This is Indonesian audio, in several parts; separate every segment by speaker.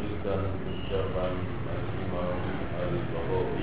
Speaker 1: melanjutkan ucapan Al-Imam Al-Baghawi.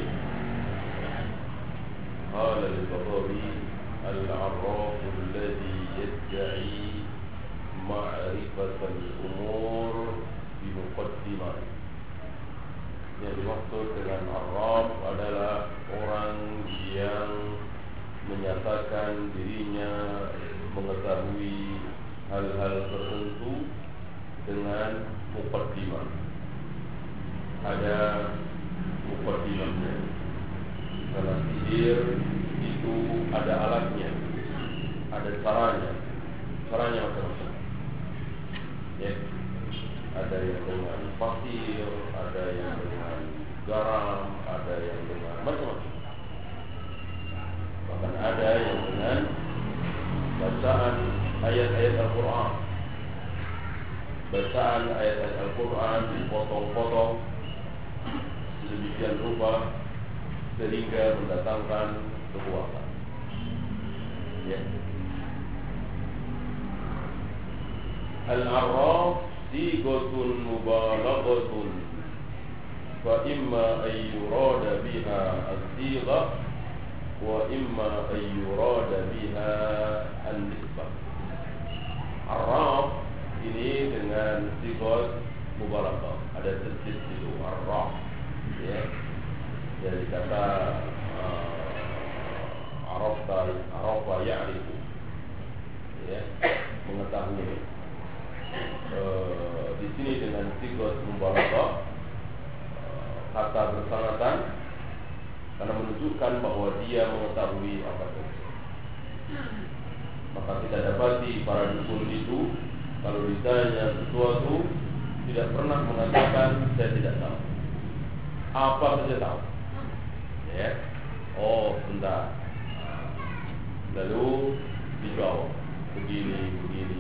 Speaker 1: Qala Al-Baghawi al-'arraf alladhi yadda'i ma'rifatal umur bi muqaddimah. Yang dimaksud dengan arraf adalah orang yang menyatakan dirinya mengetahui hal-hal tertentu dengan muqaddimah. Ada muqaddimahnya. Karena sihir itu ada alatnya, ada caranya. Caranya macam-macam. Ya. Ada yang dengan pasir, ada yang dengan garam, ada yang dengan macam-macam. Bahkan ada yang dengan bacaan ayat-ayat Al-Quran. Bacaan ayat-ayat Al-Quran dipotong-potong sedemikian rupa sehingga mendatangkan kekuatan. Ya. Al-Arraf sigatun mubalaghatun fa imma ay yurada biha as-sigha wa imma ay yurada biha an-nisbah. Arraf ini dengan sigat mubalaghah, ada tasdid itu arraf, ya. Dari kata arafa ya'rifu, ya, mengetahui. Di sini dengan sigat mubalaghah, kata bersangatan karena menunjukkan bahwa dia mengetahui apa saja. Maka kita dapati para dukun itu kalau ditanya sesuatu tidak pernah mengatakan saya tidak tahu. Apa saja tahu. Ya. Oh, bentar. Lalu dijawab begini.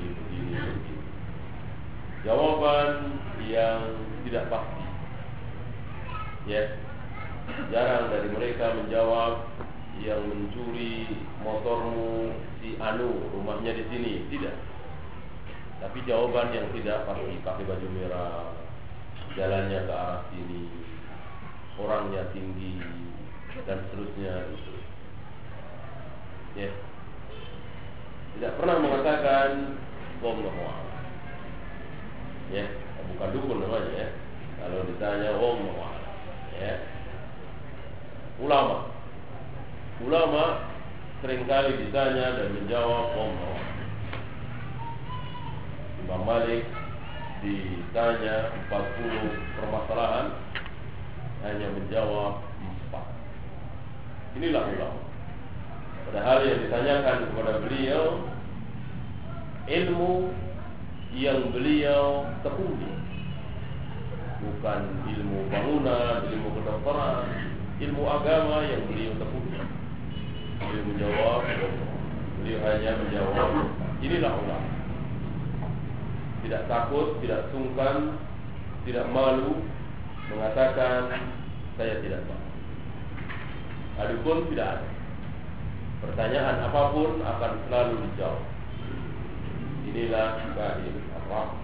Speaker 1: Jawaban yang tidak pasti. Ya. Jarang dari mereka menjawab yang mencuri motormu si Anu, rumahnya di sini, tidak. Tapi jawaban yang tidak pasti, pakai baju merah, jalannya ke arah sini, orangnya tinggi, dan seterusnya. Ya. Tidak pernah mengatakan wallahu a'lam. Ya, bukan dukun namanya, ya. Kalau ditanya wallahu a'lam, ya. Ulama seringkali ditanya dan menjawab wallahu a'lam. Imam Malik ditanya 40 permasalahan, hanya menjawab 4. Inilah ulama. Padahal yang ditanyakan kepada beliau ilmu yang beliau tekuni, bukan ilmu bangunan, ilmu kedokteran, ilmu agama yang beliau tekuni. Beliau menjawab, beliau hanya menjawab, inilah ulama. Tidak takut, tidak sungkan, tidak malu mengatakan saya tidak tahu. Adapun tidak ada. Pertanyaan apapun akan selalu dijawab. Inilah kain Ar-Raf.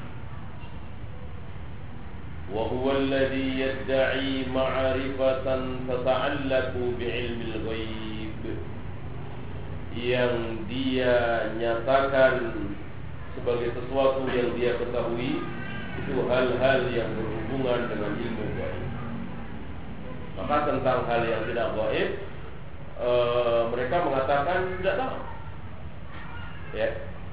Speaker 1: Wa huwa alladhi yadda'i ma'rifatan tata'allaqu bi'ilmi al-ghaib. Yang dia nyatakan sebagai sesuatu yang dia ketahui, itu hal-hal yang berhubungan dengan ilmu gaib. Maka tentang hal yang tidak gaib, mereka mengatakan tidak tahu. Ya.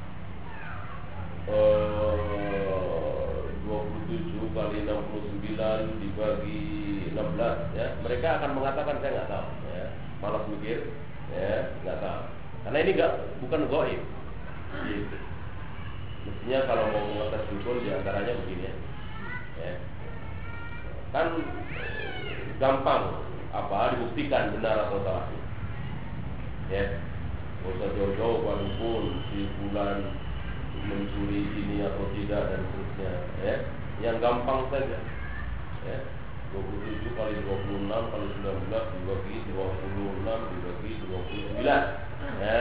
Speaker 1: 27 kali 69 dibagi 16, ya. Mereka akan mengatakan saya nggak tahu, ya. Malas mikir, ya, nggak tahu. Karena ini bukan gaib. Gitu. Mestinya kalau mau mengetes dukun diantaranya begini, ya. Kan gampang dibuktikan benar atau salah, ya. Gak usah jauh-jauh Pak dukun si bulan mencuri ini atau tidak dan seterusnya, ya. Yang gampang saja, ya. 27 kali 26 kali 19 dibagi 26 dibagi 29, ya.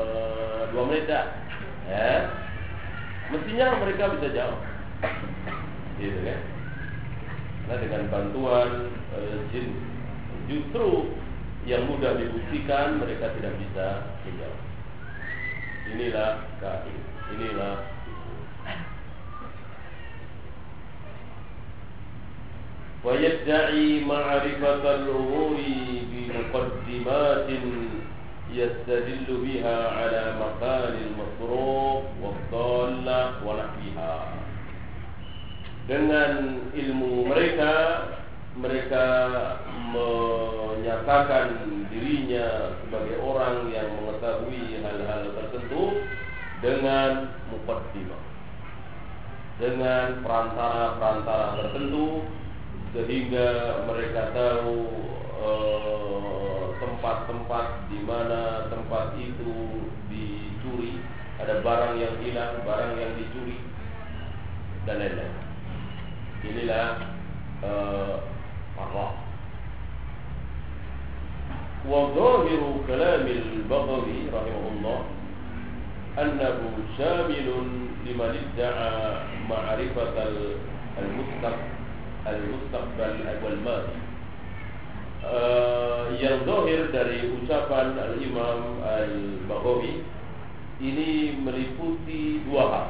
Speaker 1: 2 menit dah. Ya, mestinya mereka bisa jawab. gitu kan? Karena dengan bantuan jin justru yang mudah dibuktikan mereka tidak bisa menjawab. Inilah kain, inilah wa yad'i ma'rifatal umuri bi muqaddimatin yastadillu biha ala maqalil masruq wa dhalla wa nahwiha. Dengan ilmu mereka menyatakan dirinya sebagai orang yang mengetahui hal-hal tertentu dengan muqaddimah, dengan perantara-perantara tertentu, sehingga mereka tahu tempat-tempat di mana tempat itu dicuri, ada barang yang hilang, barang yang dicuri, dan lain-lain. Inilah arraf. Wa dhahiru kalam al-Baghawi rahimahullah annahu shamilun liman idda'a ma'rifat al-mustaqbal wal madi. Yang zahir dari ucapan al-Imam al-Baghawi ini meliputi dua hal,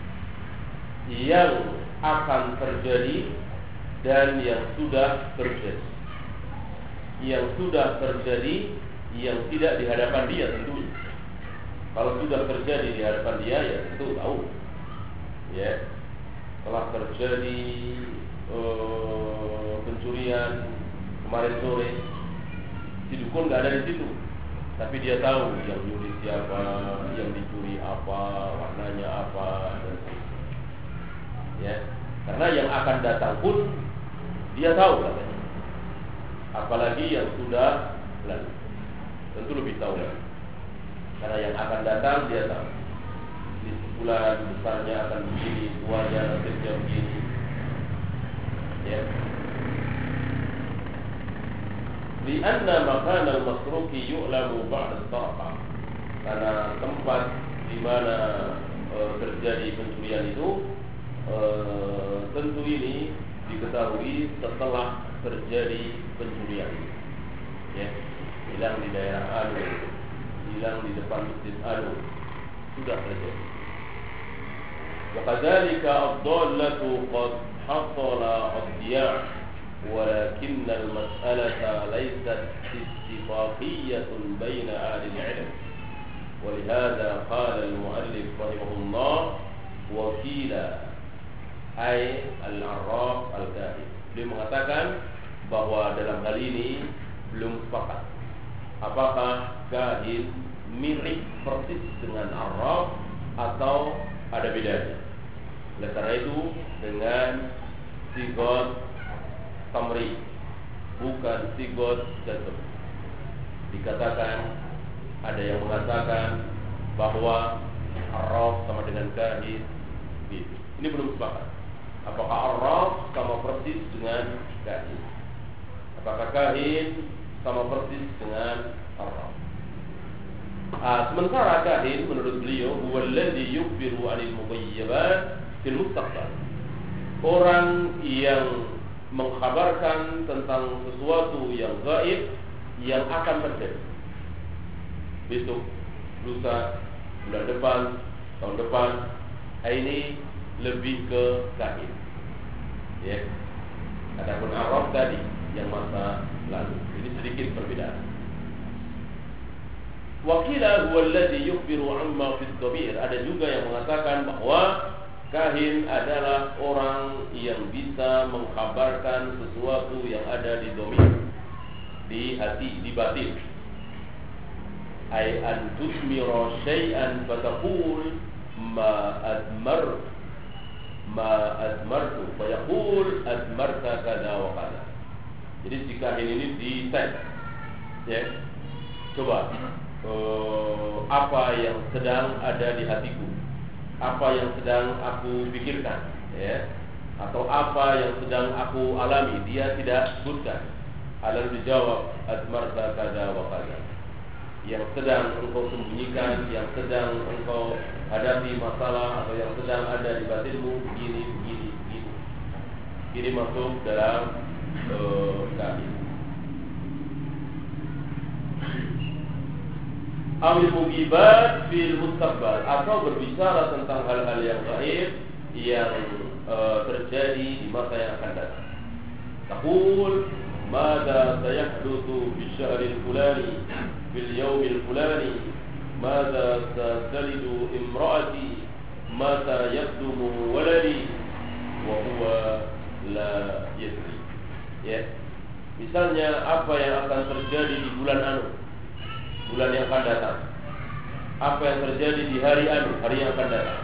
Speaker 1: yang akan terjadi dan yang sudah terjadi. Yang sudah terjadi, yang tidak di hadapan dia tentunya. Kalau sudah terjadi di hadapan dia, ya tentu tahu. Ya, telah terjadi pencurian kemarin sore, si dukun nggak ada di situ, tapi dia tahu yang nyuri siapa, yang dicuri apa, warnanya apa, dan ya, karena yang akan datang pun dia tahu katanya. Apalagi yang sudah lalu, tentu lebih tahu lagi. Karena yang akan datang dia tahu. Di bulan besarnya akan begini, tuanya nasibnya begini. Ya. Lianna makan al-masruki yu'lamu ba'da taqa. Karena tempat di mana terjadi pencurian itu tentu ini diketahui setelah terjadi pencurian. Ya, hilang di daerah Anu, hilang di depan masjid Anu, sudah terjadi. Wa kadzalika ad-dallatu qad hasala ad-diya', walakin al-mas'alata laysat ittifaqiyatun baina ahli al-'ilm. ولهذا قال المؤلف رحمه الله وكيل ay al-arraf al-kahin. Dia mengatakan bahwa dalam hal ini belum sepakat apakah kahin mirip persis dengan arraf atau ada bedanya. Oleh karena itu dengan sigot tamri, bukan sigot jazm. Dikatakan, ada yang mengatakan bahwa arraf sama dengan kahin. Ini belum sepakat. Apakah arraf sama persis dengan kahin? Apakah kahin sama persis dengan arraf? Sementara kahin menurut beliau huwa alladhi yukhbiru 'anil mughayyibat fil mustaqbal. Orang yang mengkhabarkan tentang sesuatu yang gaib yang akan terjadi besok, lusa, bulan depan, tahun depan. Ini lebih ke kahin. Ya. Adapun arraf tadi yang masa lalu. Ini sedikit perbedaan. Wakila huwa alladhi yukhbiru 'amma fi ad-dhamir. Ada juga yang mengatakan bahwa kahin adalah orang yang bisa mengkhabarkan sesuatu yang ada di dhamir, di hati, di batin. Ay an tusmira syai'an fataqul ma admartu fa yaqul admarta kada wa kada. Jadi si kahin ini dites, ya, coba apa yang sedang ada di hatiku, apa yang sedang aku pikirkan, ya, atau apa yang sedang aku alami. Dia tidak sebutkan. Lalu dijawab admarta kada wa kada. Yang sedang engkau sembunyikan, yang sedang engkau hadapi masalah, atau yang sedang ada di batinmu begini, begini, begini. ini masuk dalam kami. Amil mugibat fil mustaqbal, atau berbicara tentang hal-hal yang gaib yang terjadi di masa yang akan datang. Taqul mada sayahdutsu fi syahril fulani fil yaumil fulani, mada satalidu imraati, mata yaqdumu waladi wa huwa la yadri. Ya. Misalnya apa yang akan terjadi di bulan yang akan datang. Apa yang terjadi di hari hari yang akan datang.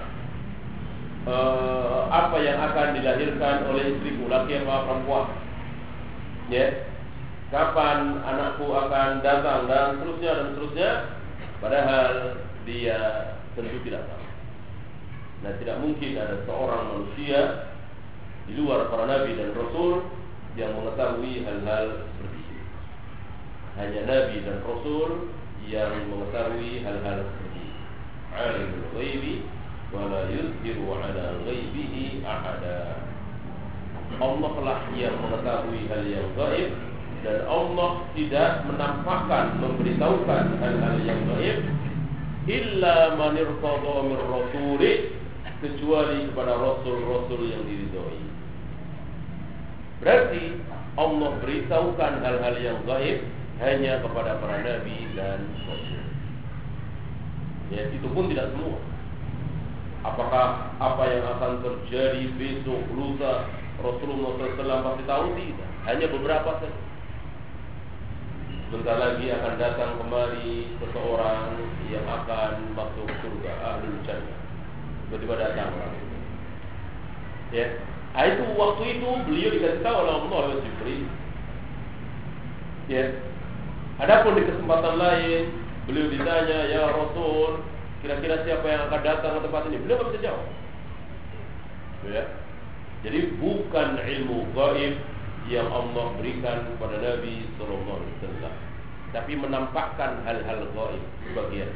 Speaker 1: Apa yang akan dilahirkan oleh istriku, laki apa perempuan. Ya. Kapan anakku akan datang dan seterusnya. Padahal dia tentu tidak tahu. Nah, tidak mungkin ada seorang manusia di luar para nabi dan rasul yang mengetahui hal-hal seperti ini. Hanya nabi dan rasul yang mengetahui hal-hal seperti ini. Alimul ghaibi wa la yuzhiru ala ghaibihi ahada. Allah lah yang mengetahui hal yang gaib, dan Allah tidak menampakkan, memberitahukan hal-hal yang gaib illa man irtada min rasuli, kecuali kepada rasul-rasul yang diridhoi. Berarti Allah beritahukan hal-hal yang gaib hanya kepada para nabi dan rasul. Ya, itu pun tidak semua. Apakah apa yang akan terjadi besok, lusa, Rasulullah SAW pasti tahu? Tidak. Hanya beberapa saja. Sebentar lagi akan datang kemari seseorang yang akan masuk surga, ahlul jannah. Tiba-tiba datang orang itu. Ya, itu waktu itu beliau dikasih tahu oleh Allah oleh Jibril. Ya. Adapun di kesempatan lain beliau ditanya, ya Rasul, kira-kira siapa yang akan datang ke tempat ini? Beliau tidak bisa jawab. Ya. Jadi bukan ilmu gaib yang Allah berikan kepada Nabi Sallallahu Alaihi Wasallam, tapi menampakkan hal-hal gaib sebagian.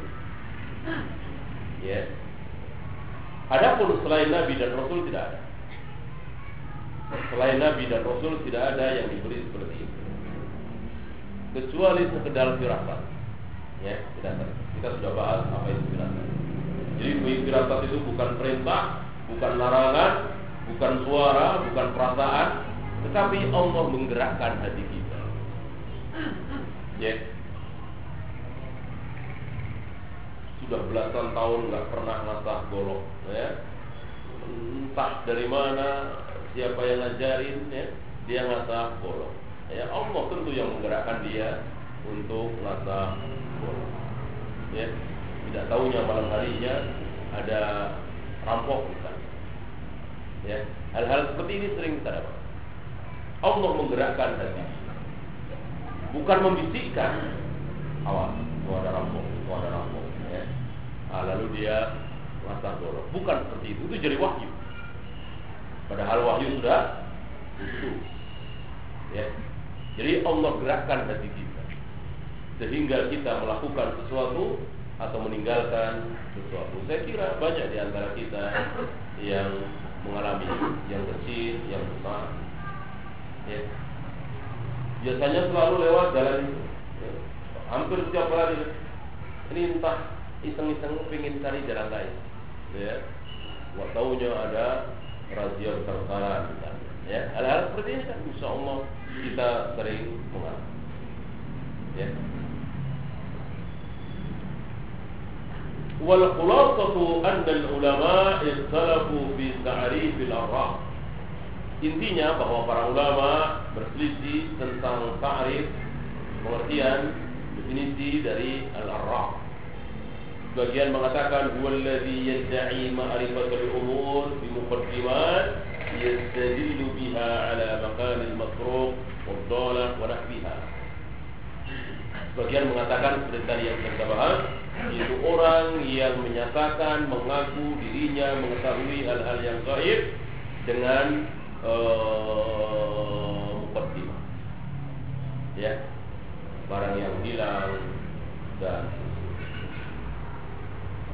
Speaker 1: Ya. Adapun selain Nabi dan Rasul tidak ada. Selain Nabi dan Rasul tidak ada yang diberi seperti itu, kecuali sekedar firasat. Ya, kita sudah bahas apa itu firasat. Jadi firasat itu bukan perintah, bukan larangan, bukan suara, bukan perasaan, tetapi Allah menggerakkan hati kita. Ya. Sudah belasan tahun nggak pernah ngasah golok, ya. Entah dari mana, siapa yang ngajarin, ya, dia ngasah golok. Ya, Allah tentu yang menggerakkan dia untuk ngasah golok. Ya, tidak tahunya malam harinya ada rampok misalnya. Ya, hal-hal seperti ini sering kita dapat. Allah menggerakkan hati, bukan membisikkan. Awas, ada rampok, ada rampok. Ya. Lalu dia ngasah golok. Bukan seperti itu jadi wahyu. Padahal wahyu sudah utuh. Ya. Jadi Allah gerakkan hati kita sehingga kita melakukan sesuatu atau meninggalkan sesuatu. Saya kira banyak di antara kita yang mengalami yang kecil, yang besar. Ya. Biasanya selalu lewat jalan itu. Ya. Hampir setiap hari ini entah iseng-iseng pengen cari jalan lain. Ya. Wah, taunya ada razia besar-besaran misalnya. Ya, hal-hal seperti ini kan insya Allah kita sering mengalami. Ya. Wal khulasatu anna al-ulama ikhtalafu fi ta'rif al-arwah. Intinya bahwa para ulama berselisih tentang ta'rif, pengertian, definisi dari al-arwah. Sebagian mengatakan huwallazi yad'i ma'rifatul umur bi muqaddimat yastadillu biha ala maqamil masruq wad-dalah wa nahwiha. Sebagian mengatakan seperti tadi yang kita bahas, itu orang yang menyatakan mengaku dirinya mengetahui hal-hal yang gaib dengan muqaddimah. Ya. Barang yang hilang dan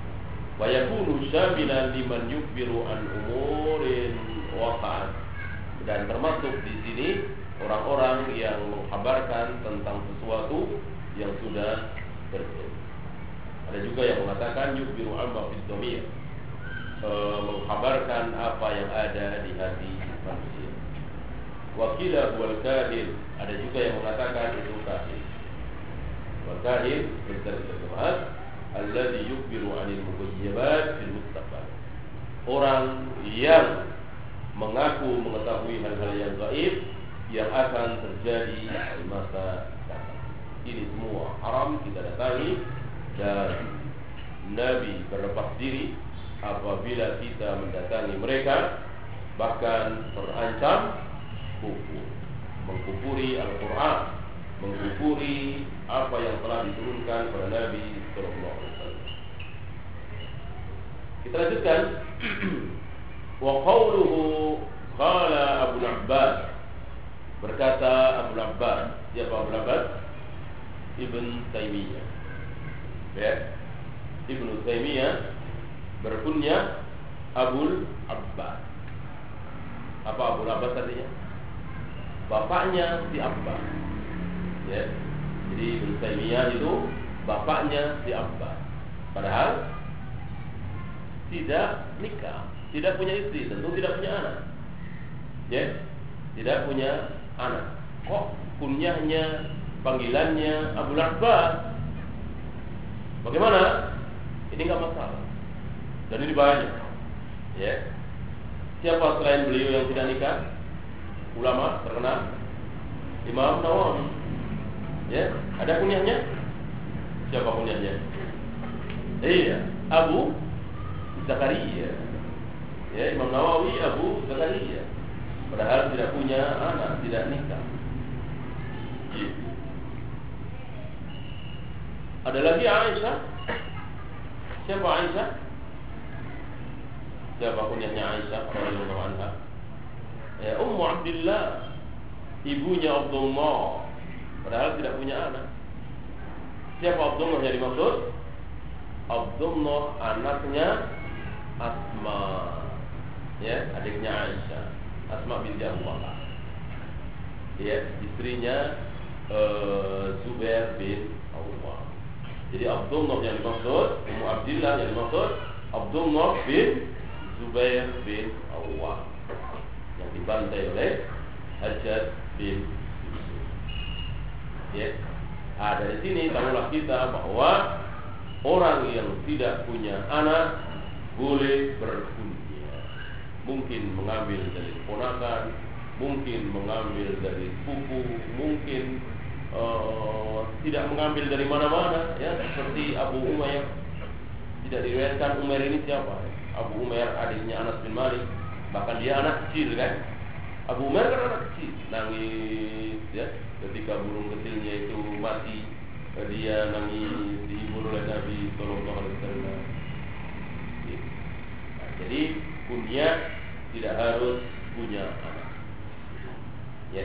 Speaker 1: wa yakunu syamilan liman yukbiru an umurin waqa'at. Dan termasuk di sini orang-orang yang mengkabarkan tentang sesuatu yang sudah terjadi. Ada juga yang mengatakan yukbiru amma fid dhamir, mengkabarkan apa yang ada di hati manusia. Wakila wal kahin, ada juga yang mengatakan itu kahin. Wal kahin berterjemah alladhi yukbiru 'anil mughayyibat fil mustaqbal. Orang yang mengaku mengetahui hal-hal yang gaib yang akan terjadi di masa datang. Ini semua haram kita datangi, dan Nabi berlepas diri apabila kita mendatangi mereka, bahkan terancam kufur, mengkufuri Al-Quran, mengkufuri apa yang telah diturunkan kepada Nabi Sallallahu Alaihi Wasallam. Kita lanjutkan. Wa qawluhu qala Abu Abbas, berkata Abu Abbas, siapa Abu Abbas? Ibn Taimiyah. Ya, Ibn Taimiyah berkunyah Abu Abbas. Apa Abu Abbas artinya? Bapaknya si Abbas. Ya. Jadi Ibn Taimiyah itu bapaknya si Abbas. Padahal tidak nikah, tidak punya istri, tentu tidak punya anak. Ya, tidak punya anak. Kok kunyahnya, panggilannya Abu Abbas? Bagaimana? Ini nggak masalah. Dan ini banyak. Ya. Siapa selain beliau yang tidak nikah? Ulama terkenal, Imam Nawawi. Ya, ada kunyahnya? Siapa kunyahnya? Iya, Abu Zakaria. Ya, Imam Nawawi Abu Zakaria. Padahal tidak punya anak, tidak nikah. Gitu. Ada lagi Aisyah. Siapa Aisyah? Siapa kunyahnya Aisyah radhiyallahu anha? Ya, Ummu Abdillah, ibunya Abdullah. Padahal tidak punya anak. Siapa Abdullah yang dimaksud? Abdullah anaknya Asma, ya, adiknya Aisyah, Asma binti Abu Bakar. Ya, istrinya Zubair bin Awwam. Jadi Abdullah yang dimaksud, Ummu Abdillah yang dimaksud Abdullah bin Zubair bin Awwam, yang dibantai oleh Hajjaj bin Yusuf. Ya. Dari sini tahulah kita bahwa orang yang tidak punya anak boleh berkunyah. Mungkin mengambil dari keponakan, mungkin mengambil dari sepupu, mungkin tidak mengambil dari mana-mana, ya, seperti Abu Umair. Tidak diriwayatkan Umair ini siapa? Abu Umair adiknya Anas bin Malik. Bahkan dia anak kecil, kan? Abu Umair kan anak kecil, nangis, ya, ketika burung kecilnya itu mati. Dia nangis, dihibur oleh Nabi Sallallahu Alaihi Wasallam. Nah, jadi kunyah tidak harus punya anak. Ya.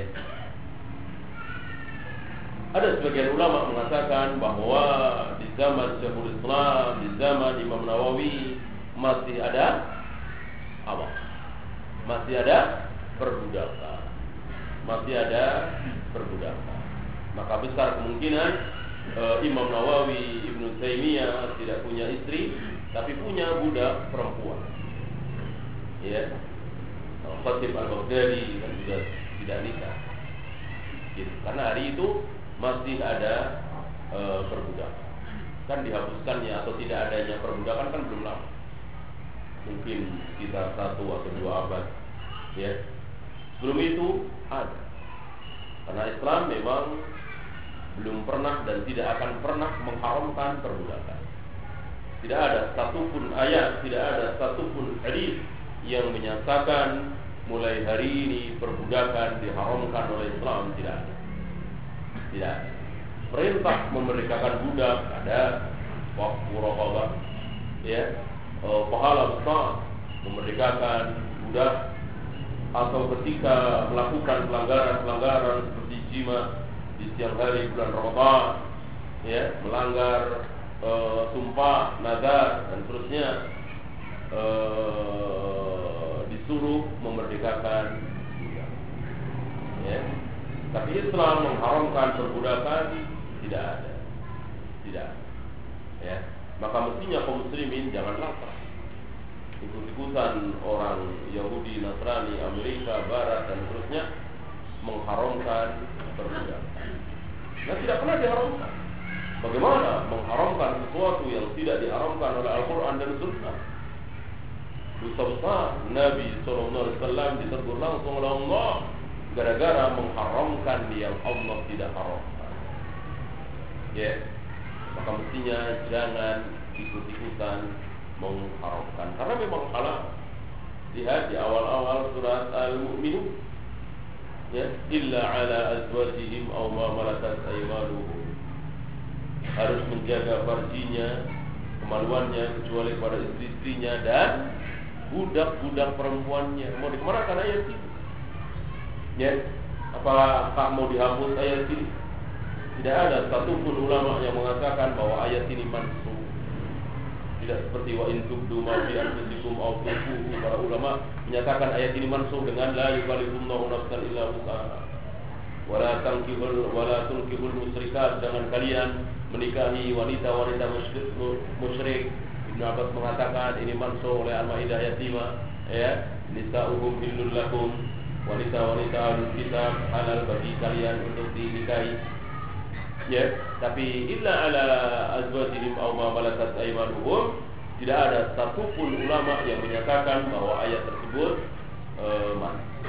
Speaker 1: Ada sebagian ulama mengatakan bahwa di zaman Syekhul Islam, di zaman Imam Nawawi masih ada apa? Masih ada perbudakan. Masih ada perbudakan. Maka besar kemungkinan Imam Nawawi, Ibnu Taimiyah tidak punya istri, tapi punya budak perempuan. Ya, Khatib Al-Baghdadi kan juga tidak nikah. Gitu. Karena hari itu masih ada perbudakan. Kan dihapuskannya atau tidak adanya perbudakan kan belum lama. Mungkin sekitar 1 atau 2 abad. Ya. Sebelum itu ada. Karena Islam memang belum pernah dan tidak akan pernah mengharamkan perbudakan. Tidak ada satupun ayat, tidak ada satupun hadis yang menyatakan mulai hari ini perbudakan diharamkan oleh Islam. Tidak ada. Tidak ada. Perintah memerdekakan budak ada, waqfu raqabah, ya, pahala besar memerdekakan budak, atau ketika melakukan pelanggaran-pelanggaran seperti jima di siang hari bulan Ramadan, ya, melanggar sumpah, nazar dan seterusnya, disuruh memerdekakan budak. Ya. Tapi Islam mengharamkan perbudakan tidak ada. Tidak. Ya. Maka mestinya kaum muslimin jangan latah ikut-ikutan orang Yahudi, Nasrani, Amerika, Barat dan seterusnya mengharamkan perbudakan. Nah, tidak pernah diharamkan. Bagaimana mengharamkan sesuatu yang tidak diharamkan oleh Al-Quran dan Sunnah? Dosa besar. Nabi SAW ditegur langsung oleh Allah gara-gara mengharamkan yang Allah tidak haramkan. Ya, maka mestinya jangan ikut-ikutan mengharamkan, karena memang halal. Lihat di awal-awal surat Al-Mu'minun, ya, illa ala azwajihim aw ma malakat aymanuhum, harus menjaga farjinya, kemaluannya, kecuali pada istri-istrinya dan budak-budak perempuannya. Mau dikemanakan ayat ini? Ya, apakah mau dihapus ayat ini? Tidak ada satupun ulama yang mengatakan bahwa ayat ini mansukh. Tidak seperti wa in tubdu ma fi anfusikum aw tukhfuhu. Para ulama menyatakan ayat ini mansukh dengan la yukallifullahu nafsan illa wus'aha. Wala tunkihul musyrikat, jangan kalian menikahi wanita-wanita musyrik. Ibnu Abbas mengatakan ini mansukh oleh Al-Maidah ayat 5, ya. Nisa'uhum hillul lakum, wanita-wanita ahlul kitab halal bagi kalian untuk dinikahi. Ya, tapi illa ala azwajihim aw ma malakat aymanuhum, tidak ada satupun ulama yang menyatakan bahwa ayat tersebut mansukh.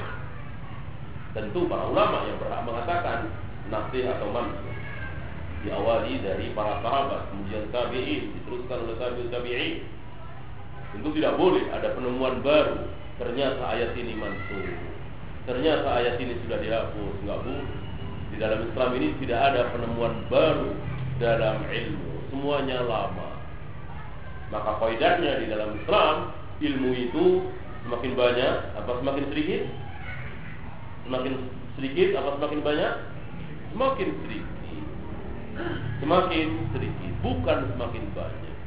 Speaker 1: Tentu para ulama yang berhak mengatakan nasikh atau mansukh diawali dari para sahabat, kemudian tabi'in, diteruskan oleh tabi'in. Tentu tidak boleh ada penemuan baru, ternyata ayat ini mansukh, ternyata ayat ini sudah dihapus, enggak boleh. Di dalam Islam ini tidak ada penemuan baru dalam ilmu, semuanya lama. Maka kaidahnya di dalam Islam, ilmu itu semakin banyak apa semakin sedikit? Semakin sedikit apa semakin banyak? Semakin sedikit. Semakin sedikit, bukan semakin banyak.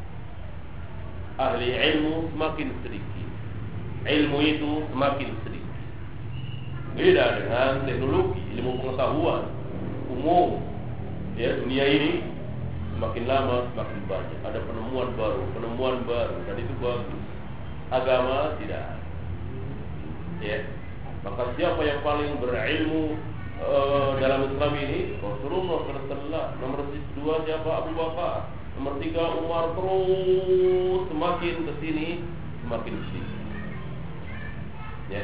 Speaker 1: Ahli ilmu semakin sedikit, ilmu itu semakin sedikit. Beda dengan teknologi, ilmu pengetahuan umum, ya, dunia ini semakin lama semakin banyak, ada penemuan baru, dan itu bagus. Agama tidak, ya. Maka siapa yang paling berilmu dalam Islam ini? Rasulullah SAW. Nomor 2 siapa? Abu Bakar. Nomor 3 Umar. Terus semakin kesini semakin sedikit, ya.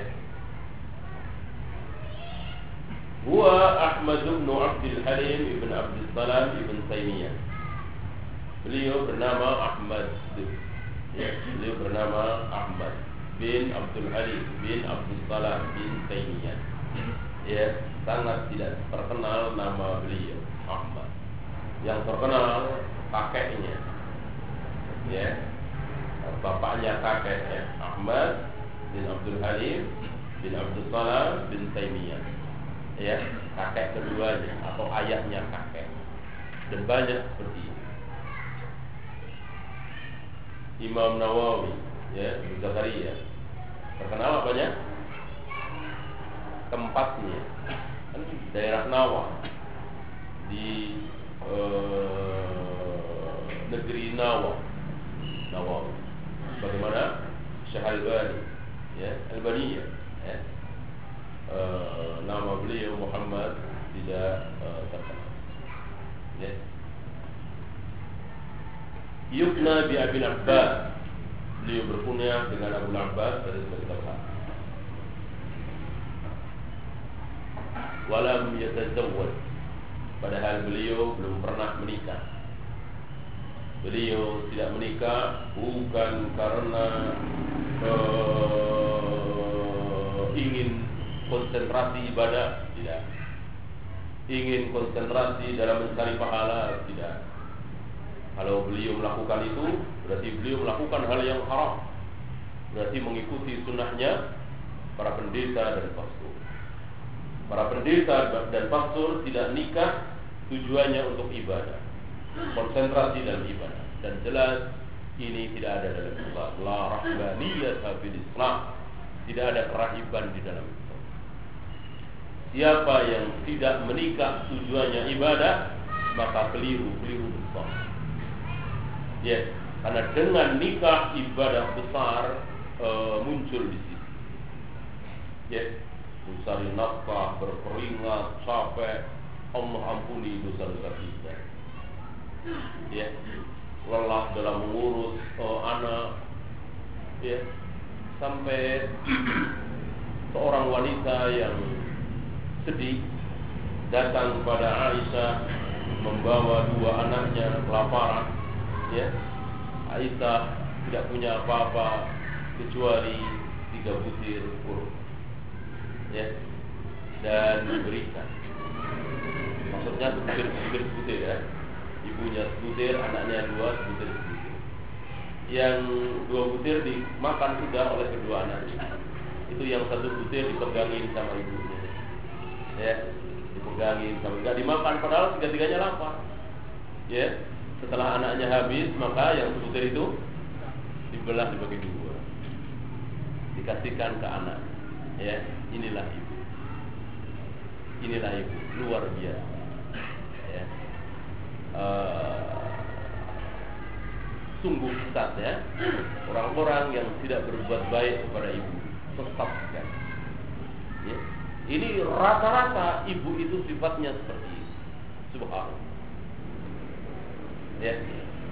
Speaker 1: Huwa Ahmad bin Abdul Halim ibn Abdul Salam ibn Taimiyah. Beliau bernama Ahmad, ya, beliau bernama Ahmad bin Abdul Halim bin Abdul Salam bin Taimiyah. Ya, sangat tidak terkenal nama beliau Ahmad. Yang terkenal kakeknya, ya, bapaknya kakeknya Ahmad bin Abdul Halim bin Abdul Salam bin Taimiyah. Ya, kakek keduanya atau ayahnya kakek, dan banyak seperti ini. Imam Nawawi, ya, Abu Zakaria, terkenal apanya? Tempatnya kan daerah Nawa, di negeri Nawa. Bagaimana? Syekh Al-Albani, ya, Albaniyah, ya. Nama beliau Muhammad tidak terkenal, ya. Yukna bi Abil Abbas, beliau berkunyah dengan Abu Abbas dari sebagai kita. Walam yatazawwaj, padahal beliau belum pernah menikah. Beliau tidak menikah bukan karena ingin konsentrasi ibadah, tidak. Ingin konsentrasi dalam mencari pahala, tidak. Kalau beliau melakukan itu, berarti beliau melakukan hal yang haram. Berarti mengikuti sunnahnya para pendeta dan pastor. Para pendeta dan pastor tidak nikah tujuannya untuk ibadah, konsentrasi dalam ibadah. Dan jelas ini tidak ada dalam Islam. La rahbaniyata fil Islam. Tidak ada kerahiban di dalam Islam. siapa yang tidak menikah tujuannya ibadah, maka keliru besar. Ya, karena dengan nikah ibadah besar muncul di situ. Ya, mencari nafkah, berkeringat, capek, Allah ampuni dosa-dosa kita. Ya, lelah dalam mengurus anak. Ya, sampai seorang wanita yang sedih datang kepada Aisyah membawa 2 anaknya kelaparan. Ya, Aisyah tidak punya apa-apa kecuali 3 butir urut. Ya, dan diberikan. Maksudnya sebutir ya. Ibunya sebutir, anaknya 2, sebutir. Yang 2 butir dimakan sudah oleh kedua anaknya. Itu yang 1 butir dipegangin sama ibunya. Ya, dipegangin sama, enggak dimakan padahal 3-tiganya lapar. Ya, setelah anaknya habis, maka yang sebutir itu dibelah dibagi 2. Dikasihkan ke anak. Ya, inilah ibu. Inilah ibu, luar biasa. Ya. Sungguh sesat ya orang-orang yang tidak berbuat baik kepada ibu, sesat kan? Ya. Ini rata-rata ibu itu sifatnya seperti itu. Subhanallah. Ya.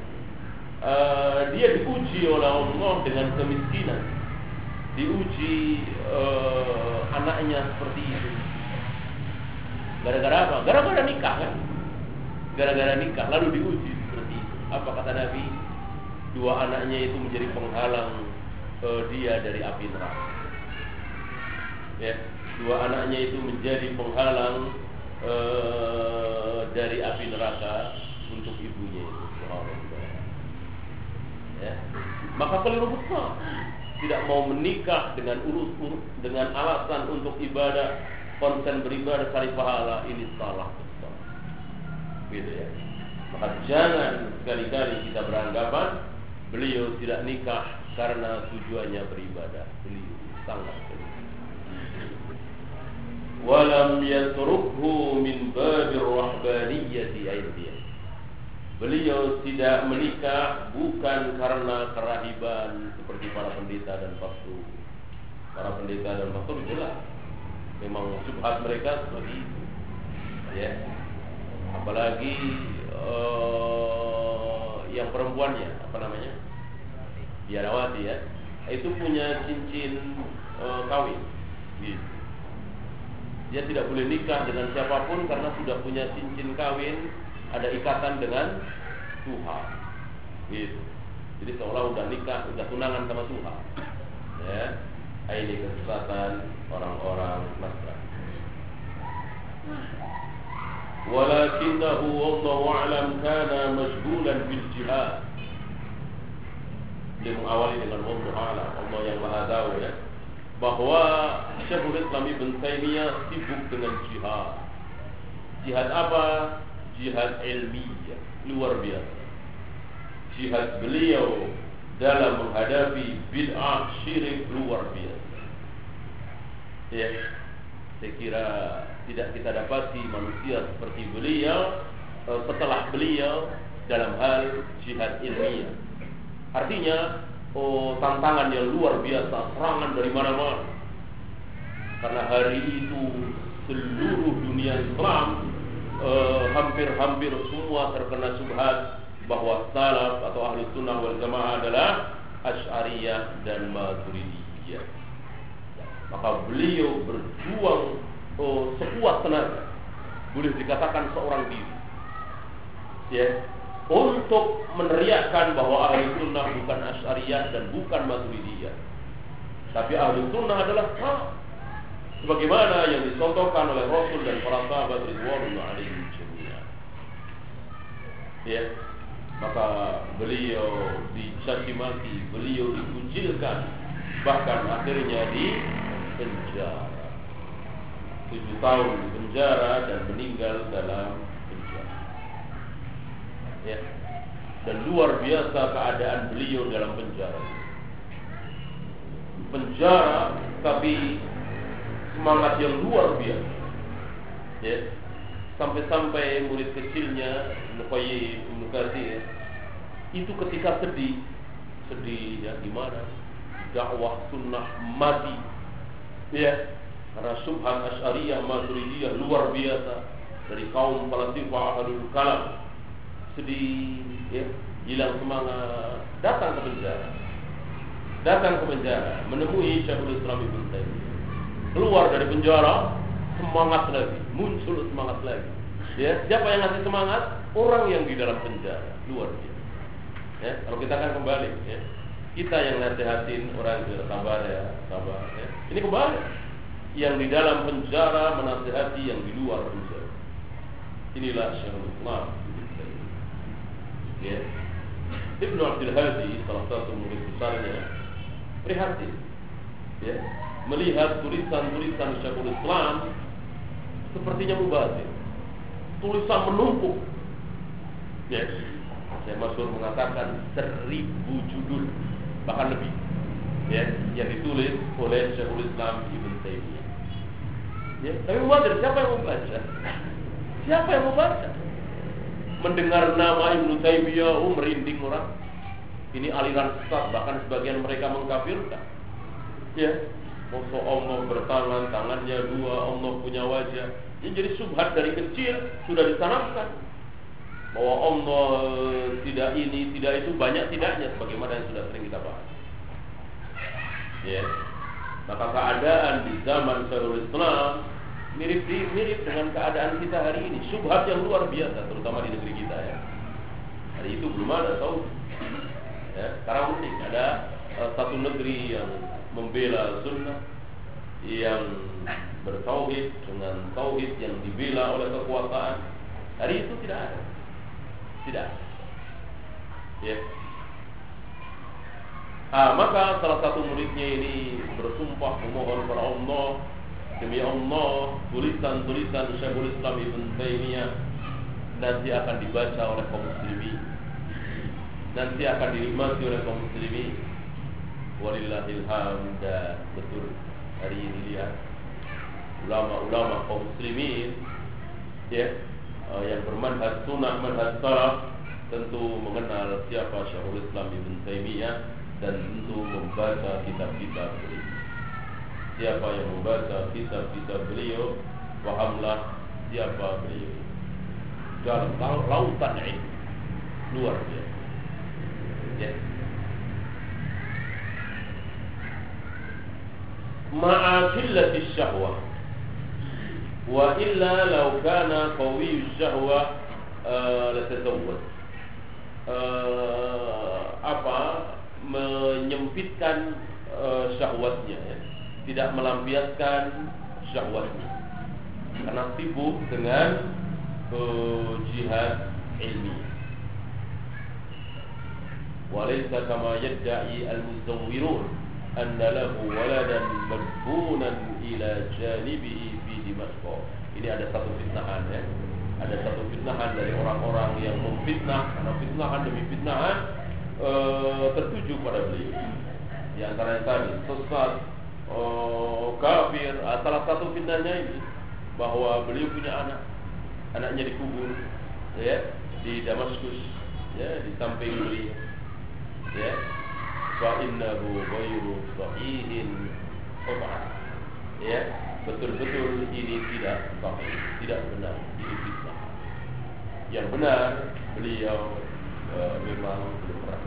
Speaker 1: Dia diuji oleh Allah dengan kemiskinan, diuji anaknya seperti itu. Gara-gara apa? Gara-gara nikah kan? Gara-gara nikah lalu diuji seperti itu. Apa kata Nabi? 2 anaknya itu menjadi penghalang dia dari api neraka. Ya, 2 anaknya itu menjadi penghalang dari api neraka untuk ibunya itu. Ya. Maka keliru besar. Tidak mau menikah dengan dengan alasan untuk ibadah, konsen beribadah cari pahala, ini salah besar. Gitu ya. Maka jangan sekali-kali kita beranggapan beliau tidak nikah karena tujuannya beribadah. Beliau sangat keliru. Walam yatrukhu min babir rahbaniyyati aidiyah. Beliau tidak menikah bukan karena kerahiban seperti para pendeta dan pastor. Para pendeta dan pastor jelas memang syubhat mereka seperti itu. Ya. Apalagi yang perempuannya, apa namanya? Biarawati ya. Itu punya cincin kawin. Gitu. Dia tidak boleh nikah dengan siapapun karena sudah punya cincin kawin, ada ikatan dengan Tuhan. Gitu. Jadi seolah udah nikah, udah tunangan sama Tuhan. Ya. Ini kesesatan orang-orang Nasrani. Walakinahu wallahu a'lam kana mashghulan bil jihad. Dia mengawali dengan wallahu a'lam, Allah yang Maha tahu ya, bahwa Syekhul Islam Ibn Taimiyah sibuk dengan jihad. Jihad apa? Jihad ilmiah, luar biasa. Jihad beliau dalam menghadapi bid'ah syirik luar biasa. Ya, saya kira tidak kita dapati manusia seperti beliau setelah beliau dalam hal jihad ilmiah. Artinya tantangan yang luar biasa, serangan dari mana-mana. Karena hari itu seluruh dunia Islam hampir-hampir semua terkena syubhat bahwa salaf atau ahli sunnah wal jamaah adalah Asy'ariyah dan Maturidiyah. Maka beliau berjuang sekuat tenaga, boleh dikatakan seorang diri, ya, untuk meneriakkan bahwa ahli sunnah bukan Asy'ariyah dan bukan Maturidiyah, tapi ahli sunnah adalah salaf, sebagaimana yang dicontohkan oleh Rasul dan para sahabat ridwanullah alaihim jami'an. Ya, maka beliau dicaci maki, beliau dikucilkan, bahkan akhirnya di penjara 7 tahun di penjara dan meninggal dalam penjara. Ya, dan luar biasa keadaan beliau dalam penjara. Penjara tapi semangat yang luar biasa. Ya, sampai-sampai murid kecilnya Ibnu Katsir itu ketika sedih ya gimana dakwah sunnah mati ya karena subhan Asy'ariyah Maturidiyah luar biasa dari kaum falsafah ahlul kalam, sedih ya, hilang semangat, datang ke penjara menemui Syekhul Islam Ibnu Taimiyah. Keluar dari penjara semangat lagi, muncul semangat lagi ya. Siapa yang ngasih semangat? Orang yang di dalam penjara, luar biasa ya. Kalau kita akan kembali ya, kita yang nasihatin orang yang sabar ya. Ini kembali yang di dalam penjara menasihati yang di luar penjara. Inilah Syekhul Islam ya. Ibnu Abdul Hadi salah satu murid besarnya prihatin ya, melihat tulisan-tulisan Syekhul Islam sepertinya mubazir, tulisan menumpuk ya. Saya masyhur mengatakan 1000 judul bahkan lebih ya, yang ditulis oleh Syekhul Islam Ibnu Taimiyah ya. Tapi mubazir, siapa yang membaca? Siapa yang membaca? Mendengar nama Ibnu Taimiyah merinding orang. Ini aliran sesat, bahkan sebagian mereka mengkafirkan ya. Masa Allah bertangan, tangannya dua, Allah punya wajah. Ini jadi subhat dari kecil sudah ditanamkan bahwa Allah tidak ini, tidak itu, banyak tidaknya, sebagaimana yang sudah sering kita bahas. Ya. Maka keadaan di zaman Syekhul Islam mirip dengan keadaan kita hari ini. Subhat yang luar biasa, terutama di negeri kita ya. Hari itu belum ada tahu. Ya, sekarang unik ada satu negeri yang membela sunnah, yang bertauhid dengan tauhid yang dibela oleh kekuasaan. Hari itu tidak ada. Tidak. Ya. Maka salah satu muridnya ini bersumpah memohon kepada Allah, demi Allah, tulisan-tulisan Syekhul Islam Ibnu Taimiyah nanti akan dibaca oleh kaum muslimin, nanti akan dinikmati oleh kaum muslimin. Walillahil hamd. Betul, hari ini lihat ulama-ulama kaum muslimin ya, yang bermanhaj sunnah, manhaj salaf, tentu mengenal siapa Syekhul Islam Ibnu Taimiyah dan tentu membaca kitab-kitab beliau. Siapa yang membaca kitab-kitab beliau, pahamlah siapa beliau. Dalam lautan ilmu luar biasa. Ya. Ma'a qillati syahwah, wa illa law kana qawi syahwah latazawwaj. Menyempitkan syahwatnya ya, tidak melampiaskan syahwatnya karena sibuk dengan jihad ilmi. Walaysa kama yadda'i al-muzawwirun anna lahu waladan madbunan ila janibihi fi Dimashq. Ini ada satu fitnahan ya. Ada satu fitnahan dari orang-orang yang memfitnah, karena fitnahan demi fitnahan tertuju pada beliau. Di antara yang tadi sesat, kafir. Salah satu fitnahnya ini bahwa beliau punya anaknya dikubur ya di Damaskus ya, di samping beliau ya. Fa innahu ghairu sahihin qat'an ya, betul-betul ini tidak sahih, tidak benar, ini fitnah. Yang benar beliau memang belum pernah.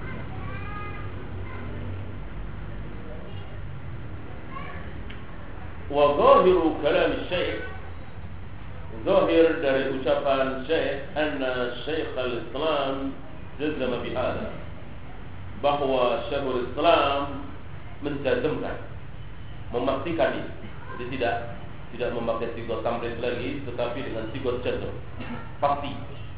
Speaker 1: Wa zahiru kalam Syekh, zahir dari ucapan Syekh, anna Syekh al-Islam jazama bihada, bahwa Syekhul Islam menjazmkan, memastikan ini. Jadi tidak memakai sigot tamrid lagi, tetapi dengan sigot jazm, pasti.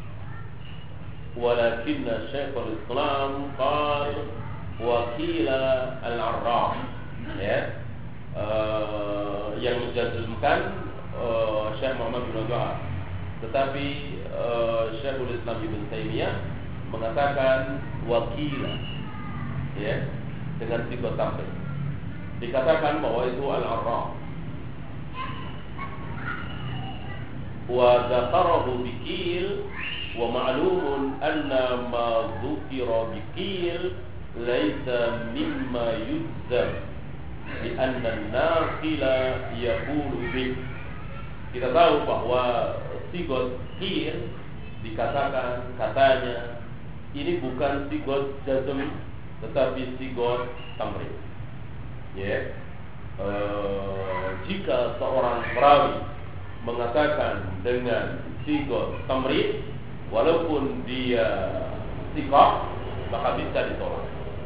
Speaker 1: Walakinna Syekhul Islam qal wakila al-Arraf ya, yang menjazmkan Syekh Muhammad bin Abdul Wahab, tetapi Syekhul Islam Ibnu Taimiyah mengatakan wakila ya, dengan sigot tamrid, dikatakan bahwa itu al-Arraf. wa dzakarahu biqil wa ma'lumun anna ma dzukira biqil laisa mimma yuzam li anna an-naqila yaqulu bi. Kita tahu bahwa sigot qil dikatakan katanya ini bukan sigot jazm tetapi sigot tamrid. Ya. Jika seorang perawi mengatakan dengan sigot tamrid walaupun dia thiqah maka bisa ditolak.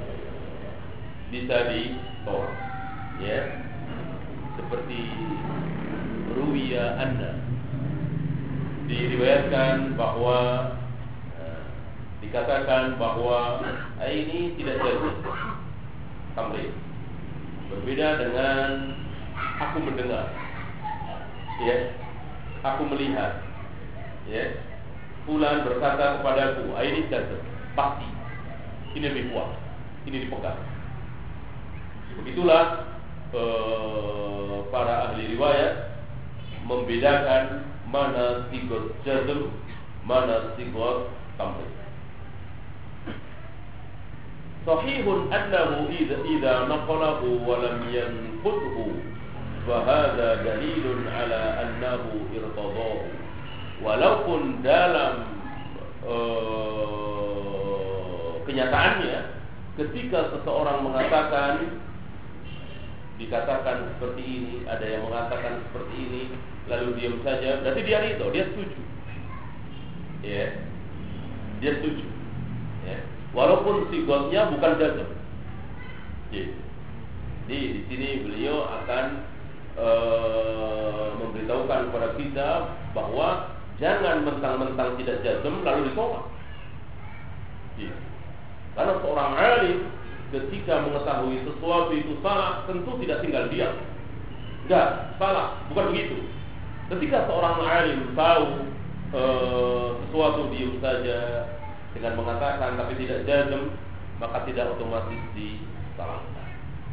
Speaker 1: Ya. Seperti ruwiya anna diriwayatkan bahwa dikatakan bahwa ini tidak jazm tamrid. Berbeda dengan aku mendengar, ya, aku melihat, ya, fulan berkata kepadaku, ini jazm, pasti, ini lebih kuat, ini dipegang. Begitulah para ahli riwayat membedakan mana sigot jazm, mana sigot tamrid. Sahihun annahu idza naqalahu wa lam yanqudhu fa hadha dalilun ala annahu irtadahu. Walaupun dalam kenyataannya ketika seseorang mengatakan dikatakan seperti ini, ada yang mengatakan seperti ini, lalu diam saja, berarti dia ridho, dia setuju. Ya. Dia setuju. Ya. Walaupun sigotnya bukan jazm. Jadi di sini beliau akan memberitahukan kepada kita bahwa jangan mentang-mentang tidak jazm lalu ditolak. Jadi, karena seorang alim ketika mengetahui sesuatu itu salah tentu tidak tinggal diam. Enggak, salah, bukan begitu. Ketika seorang alim tahu sesuatu diam saja dengan mengatakan tapi tidak jazm, maka tidak otomatis disalahkan.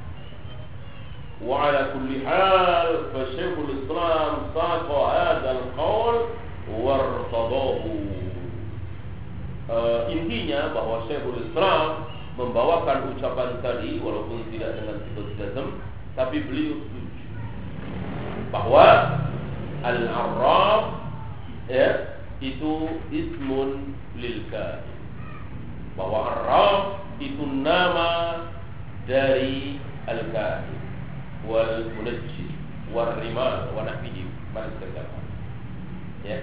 Speaker 1: Wa ala kulli hal fa Syekhul Islam saqa hadzal qaul wartadahu. Intinya bahwa Syekhul Islam membawakan ucapan tadi walaupun tidak dengan sigot jazm, tapi beliau setuju bahwa al-arraf ya itu ismun lil kahin, bahwa arraf itu nama dari al-kahin wal munajjim wal rimal wa nahwihi ya.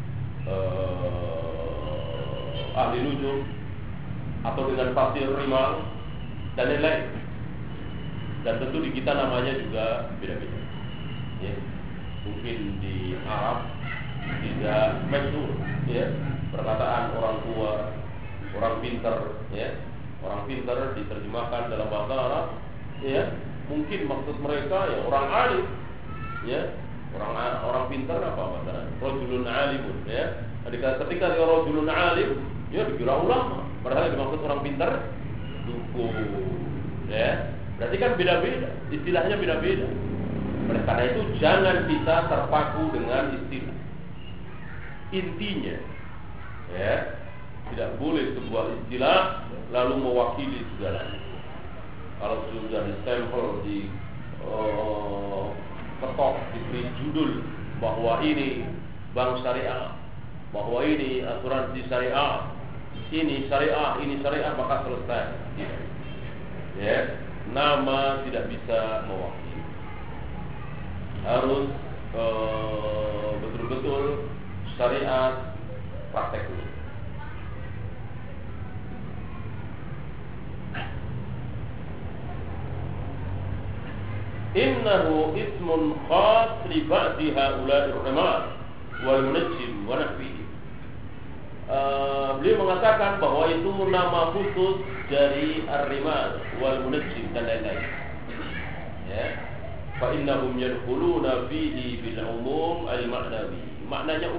Speaker 1: Ahli nujum atau dengan tafsir rimal dan lain-lain. Dan tentu di kita namanya juga beda-beda. Ya. Mungkin di Arab tidak masyhur, ya, perkataan orang tua, orang pintar, ya, orang pintar diterjemahkan dalam bahasa Arab, ya, mungkin maksud mereka ya orang alim, ya, orang pintar apa bahasa? Rajulun alimun, ya. Ketika dia rajulun alim, ya dikira ulama, padahal yang dimaksud orang pintar dukun, ya. Berarti kan beda-beda, istilahnya beda-beda. Oleh karena itu jangan kita terpaku dengan istilah. Intinya, ya, tidak boleh sebuah istilah lalu mewakili segalanya. Kalau sudah distempel di ketok, diberi judul bahwa ini bank syariah, bahwa ini asuransi syariah, ini syariah, maka selesai. Ya, nama tidak bisa mewakili. Harus betul-betul syariat praktek dulu. Innahu ismun khas li ba'di haula'i ar-rimal wal munajjim wa nahwihi. Beliau mengatakan bahwa itu nama khusus dari ar-rimal wal munajjim dan lain-lain. Ya. Fa innahum yadkhuluna fihi bil umum al-ma'nawi. Maknanya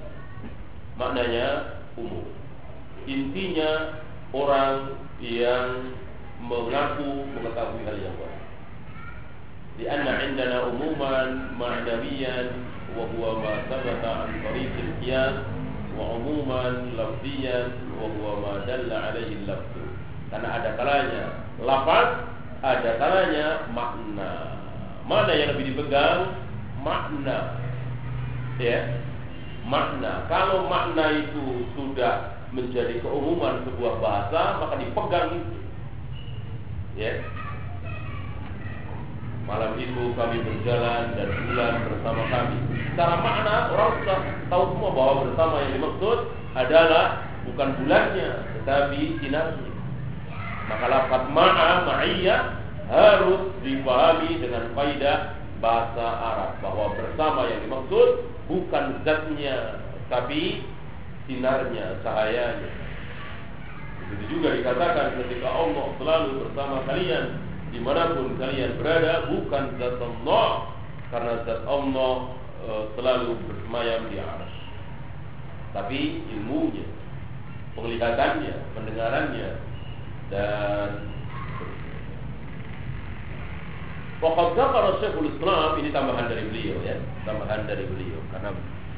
Speaker 1: umum. Intinya orang yang mengaku mengetahui hal yang baik. لأن عندنا عموما معنويا وهو ما ثبت عن طريق القياس وعموما لفظيا وهو ما دل عليه اللفظ. Karena ada kalanya lafaz, ada kalanya makna. Mana yang lebih dipegang? Makna. Ya. Makna. Kalau makna itu sudah menjadi keumuman sebuah bahasa, maka dipegang itu. Ya. Malam itu kami berjalan dan bulan bersama kami. Secara makna orang sudah tahu semua bahwa bersama yang dimaksud adalah bukan bulannya, tetapi sinarnya. Maka lafaz ma'iyah harus dipahami dengan faedah bahasa Arab, bahwa bersama yang dimaksud bukan zatnya, tapi sinarnya, cahayanya. Begitu juga dikatakan ketika Allah selalu bersama kalian dimanapun kalian berada, bukan zat Allah, karena zat Allah selalu bersemayam di arsy, tapi ilmunya, penglihatannya, pendengarannya, dan Waqad dzakara Syekhul Islam, ini tambahan dari beliau ya, tambahan dari beliau, karena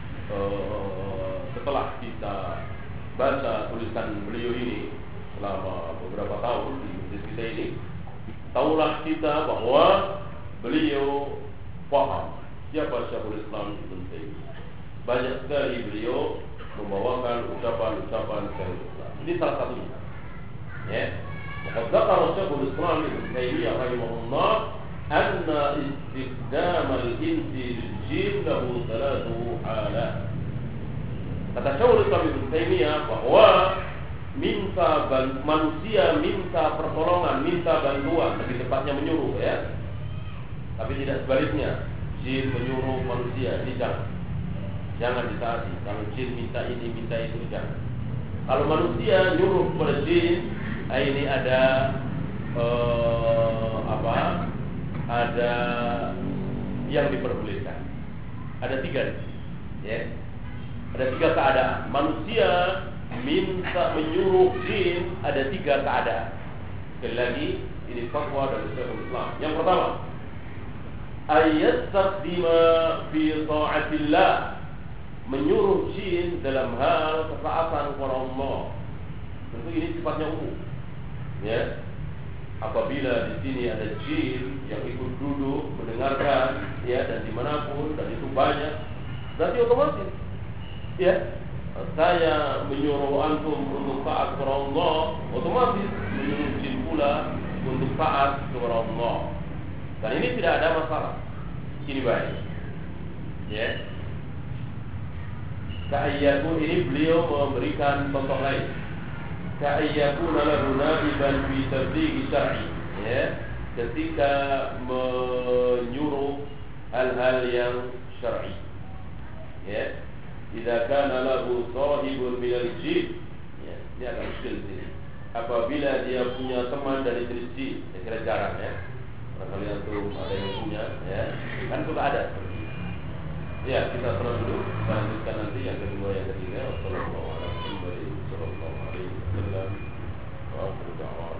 Speaker 1: setelah kita baca tulisan beliau ini selama beberapa tahun di masjid kita ini, tahulah kita bahwa beliau paham siapa Syekhul Islam Ibnu Taimiyah. Banyak sekali beliau membawakan ucapan-ucapan Syekhul Islam. Ini salah satunya. Ya. Waqad dzakara Syekhul Islam Ibnu Taimiyah rahimahullah anna istiqdam al-insi lil-jinn lahu thalathu halat. Kata Syekhul Islam Ibnu Taimiyah bahwa manusia minta pertolongan, minta bantuan, lebih tepatnya menyuruh ya. Tapi tidak sebaliknya, jin menyuruh manusia, ini jangan ditaati. Kalau jin minta ini, minta itu, jangan. Kalau manusia nyuruh kepada jin, ini ada ada yang diperbolehkan. Ada 3 di sini, ya. Ada 3 keadaan. Manusia minta menyuruh jin, ada 3 keadaan. Sekali lagi, ini fatwa dari Syekhul Islam. Yang pertama, ayastakhdima fi ta'atillah, menyuruh jin dalam hal ketaatan kepada Allah. Tentu ini sifatnya umum. Ya. Apabila di sini ada jin yang ikut duduk mendengarkan, ya, dan dimanapun, dan itu banyak, berarti otomatis, ya, saya menyuruh antum untuk taat kepada Allah, otomatis menyuruh jin pula untuk taat kepada Allah. Dan ini tidak ada masalah. Ini baik. Ya. Ka'ayyakun, ini beliau memberikan contoh lain. Ka'ayyakun lahu na'iban fi tablighi syar'i. Ya. Ketika menyuruh hal-hal yang syar'i. Ya. Idza kana lahu sahibun minal jin, ya, ini agak muskil sini. Apabila dia punya teman dari jenis jin, saya kira jarang ya. Barangkali antum ada yang punya, ya. Kan sudah ada. Ya, kita terus dulu, kita lanjutkan nanti yang kedua, yang ketiga. Wassalamualaikum warahmatullahi wabarakatuh.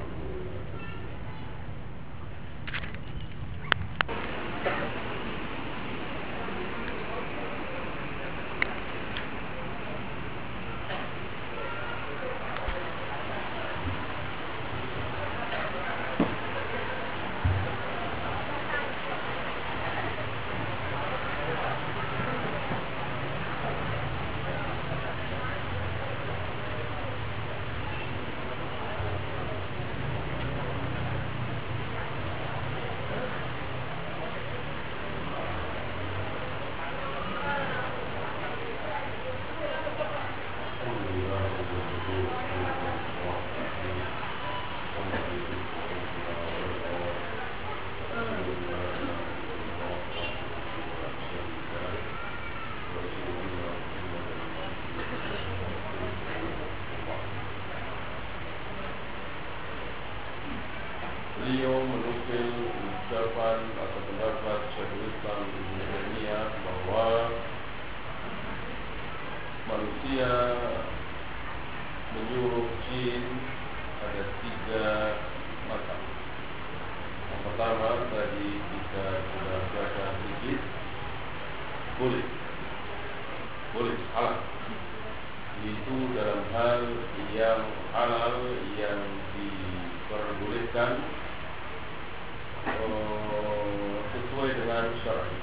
Speaker 1: Beliau menukil ucapan atau pendapat Syekhul Islam Ibnu Taimiyah bahwa manusia menyuruh jin ada 3 macam. Yang pertama tadi kita dan sudah baca sedikit, boleh halal. Itu dalam hal yang halal yang diperbolehkan sesuai dengan syar'i.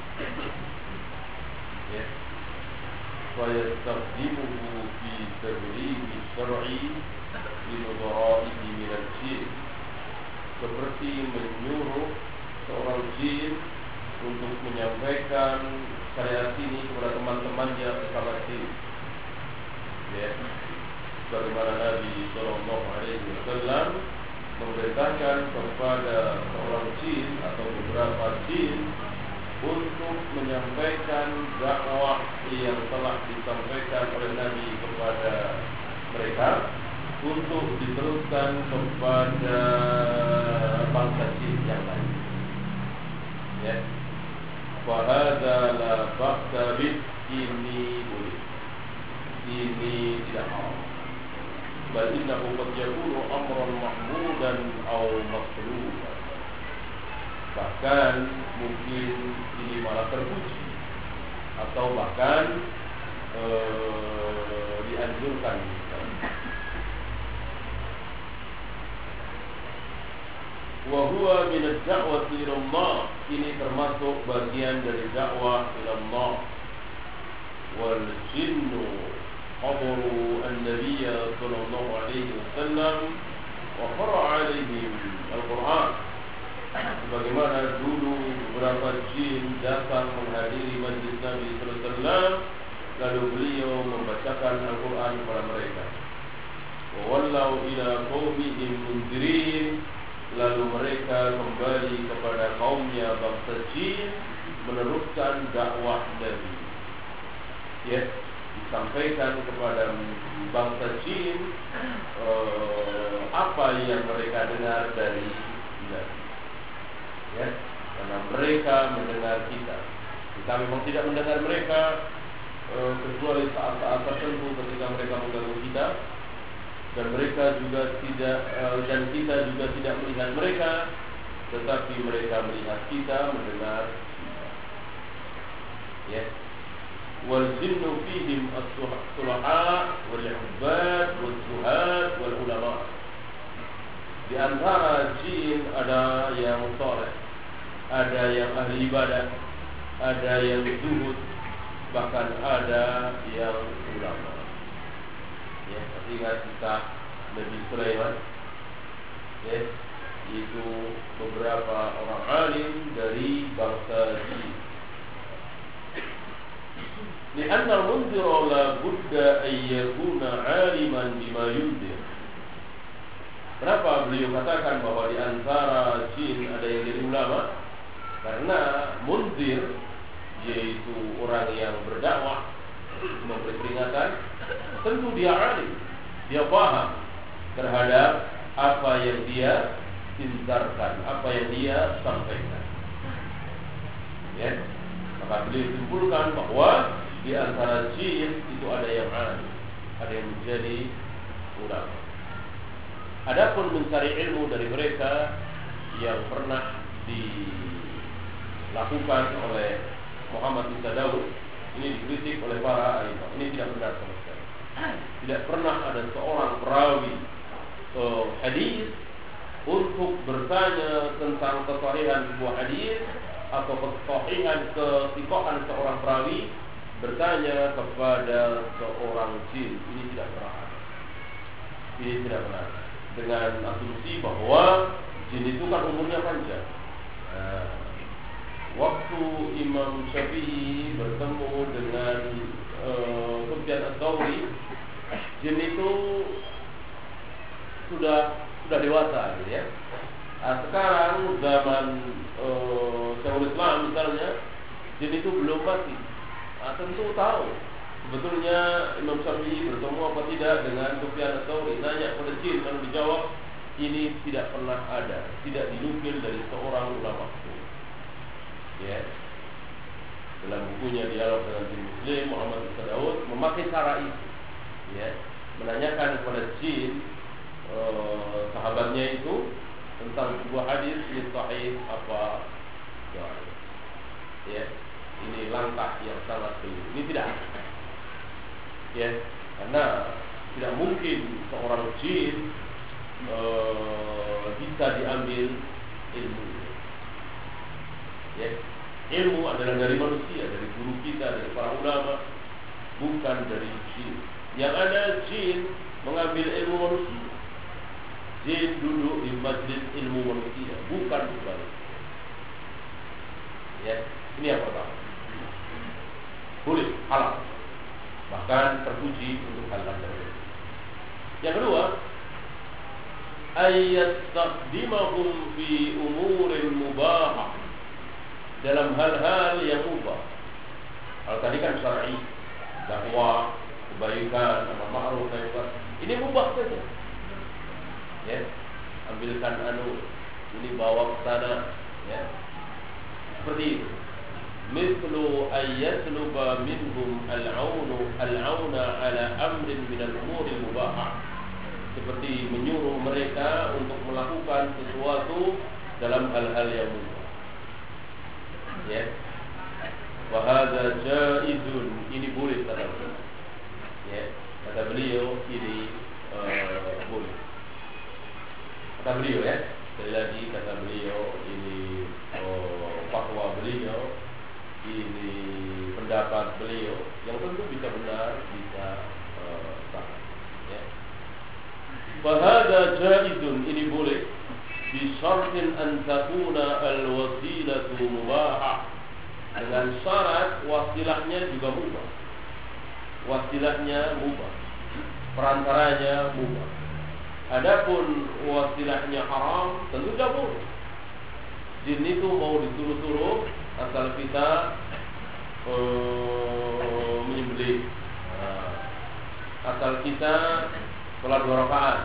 Speaker 1: Ya. Fayastaqdimuhu fi tablighi syar'i li mudara'ihi min al-jin. Seperti menyuruh seorang jin untuk menyampaikan syariat ini kepada teman-temannya sesama jin. Ya, bagaimana Nabi Sallallahu Alaihi Wasallam memerintahkan kepada seorang jin atau beberapa jin untuk menyampaikan dakwah yang telah disampaikan oleh Nabi kepada mereka untuk diteruskan kepada bangsa jin yang lain. Ya, fahadha la ba'sa bih, ini boleh, ini tidak haram. Bal innahu qad yakunu amran mahmudan aw masluban. Bahkan mungkin ini malah terpuji atau bahkan dianjurkan. Wa huwa min ad-da'wati ila Allah, ini termasuk bagian dari dakwah ila Allah. Wal jinnu hadaru an-nabiy sallallahu alaihi wasallam wa qara'a alaihim al-Qur'an. Sebagaimana dulu beberapa jin datang menghadiri majlis Nabi sallallahu alaihi wasallam, lalu beliau membacakan Al-Qur'an kepada mereka. Wa wallau ila qaumihim munzirin, lalu mereka kembali kepada kaumnya bangsa jin meneruskan dakwah Nabi. Ya, disampaikan kepada bangsa jin apa yang mereka dengar dari Nabi. Ya, karena mereka mendengar kita. Kita memang tidak mendengar mereka kecuali saat-saat tertentu ketika mereka mengganggu kita. Dan mereka juga tidak dan kita juga tidak melihat mereka, tetapi mereka melihat kita, mendengar kita. Ya. Wal jinnu fihim as-sulaha wal 'ubad wal zuhad wal ulama. Di antara jin ada yang saleh, ada yang ahli ibadah, ada yang zuhud, bahkan ada yang ulama. Ya, ingat kita Nabi Sulaiman, ya, itu beberapa orang alim dari bangsa jin. Lianna al-munzira la budda an yakuna 'aliman bima yunzir. Kenapa beliau katakan bahwa di antara jin ada yang jadi ulama? Karena munzir, yaitu orang yang berdakwah, memberi peringatan, tentu dia alim, dia paham terhadap apa yang dia intarkan, apa yang dia sampaikan. Ya, maka beliau simpulkan bahwa di antara jin itu ada yang alim, ada yang menjadi ulama. Adapun mencari ilmu dari mereka yang pernah dilakukan oleh Muhammad bin Daud, ini dikritik oleh para alimah. Ini tidak benar sama sekali. Tidak pernah ada seorang perawi hadis untuk bertanya tentang kesahihan sebuah hadis atau kesahihan kesikohan seorang perawi, bertanya kepada seorang jin. Ini tidak pernah ada. Ini tidak benar. Dengan asumsi bahwa jin itu kan umurnya panjang. Waktu Imam Syafi'i bertemu dengan Sufyan Ats-Tsauri, jin itu sudah dewasa, gitu ya. Sekarang zaman Syekhul Islam misalnya, jin itu belum mati. Tentu tahu sebetulnya Imam Syafi'i bertemu apa tidak dengan Sufyan Ats-Tsauri. Nanya pada jin, lalu dijawab, ini tidak pernah ada, tidak dinukil dari seorang ulama. Ya, dalam bukunya Dialog dengan Jin Muslim, Muhammad bin Daud memakai cara itu, ya, menanyakan kepada jin sahabatnya itu tentang sebuah hadis ini sahih apa gaib. Ya, ini langkah yang sangat keliru. Ini tidak. Ya, karena tidak mungkin seorang jin bisa diambil ilmu. Ya, ilmu adalah dari manusia, dari guru kita, dari para ulama, bukan dari jin. Yang ada jin mengambil ilmu manusia. Jin duduk di majlis ilmu manusia, bukan sebaliknya. Ya, ini yang pertama. Boleh, halal. Bahkan terpuji untuk hal-hal tersebut. Yang kedua, ayyastaqdimahum fi umurin mubahah, dalam hal-hal yang mubah. Kalau tadi kan syar'i, dakwah, kebaikan, amar ma'ruf, nahi munkar, ini mubah saja. Ya, ambilkan ini bawa ke sana, ya. Seperti itu. Mithlu ayyatluba minhum al-auna ala amrin min al-umur al-mubahah, seperti menyuruh mereka untuk melakukan sesuatu dalam hal-hal yang mubah. Ya. Wa hadza jaizun, ini boleh kata beliau. Ya, kata beliau ini boleh. Kata beliau, ya. Sekali lagi kata beliau ini fatwa beliau, ini pendapat beliau yang tentu bisa benar, bisa salah. Ya. Wa hadza jaizun, ini boleh, bi syartin an takuna al-wasilatu mubahah, dengan syarat wasilahnya juga mubah. Wasilahnya mubah, perantaranya mubah. Adapun wasilahnya haram, tentu tidak boleh. Jin itu mau disuruh-suruh asal kita menyembelih, asal kita sholat 2 rakaat,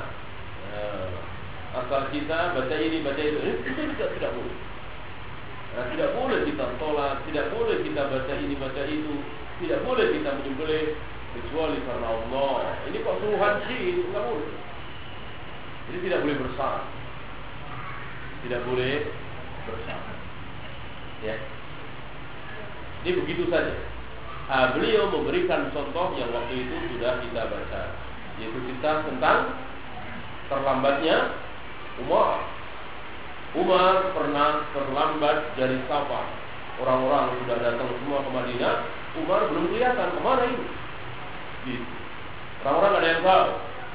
Speaker 1: asal kita baca ini baca itu, itu tidak boleh. Tidak boleh kita sholat, tidak boleh kita baca ini baca itu, tidak boleh kita menyembelih kecuali karena Allah. Ini kok suruhan jin, tidak boleh. Jadi tidak boleh bersyarat. Tidak boleh bersyarat. Ya. Ini begitu saja. Beliau memberikan contoh yang waktu itu sudah kita baca, yaitu kita tentang terlambatnya Umar. Umar pernah terlambat dari Safar. Orang-orang sudah datang semua ke Madinah, Umar belum kelihatan kemana ini. Gitu. Orang-orang ada yang tahu.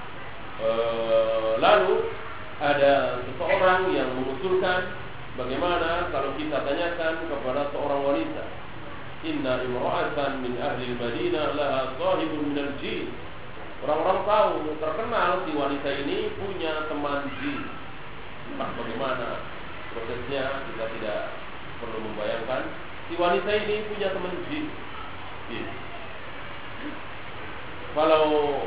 Speaker 1: Lalu ada seseorang yang mengusulkan, bagaimana kalau kita tanyakan kepada seorang wanita, inna imra'atan min ahli Madinah laha sahibun minal jin. Orang-orang tahu, terkenal si wanita ini punya teman jin. Entah bagaimana prosesnya, kita tidak perlu membayangkan. Si wanita ini punya teman jin. Kalau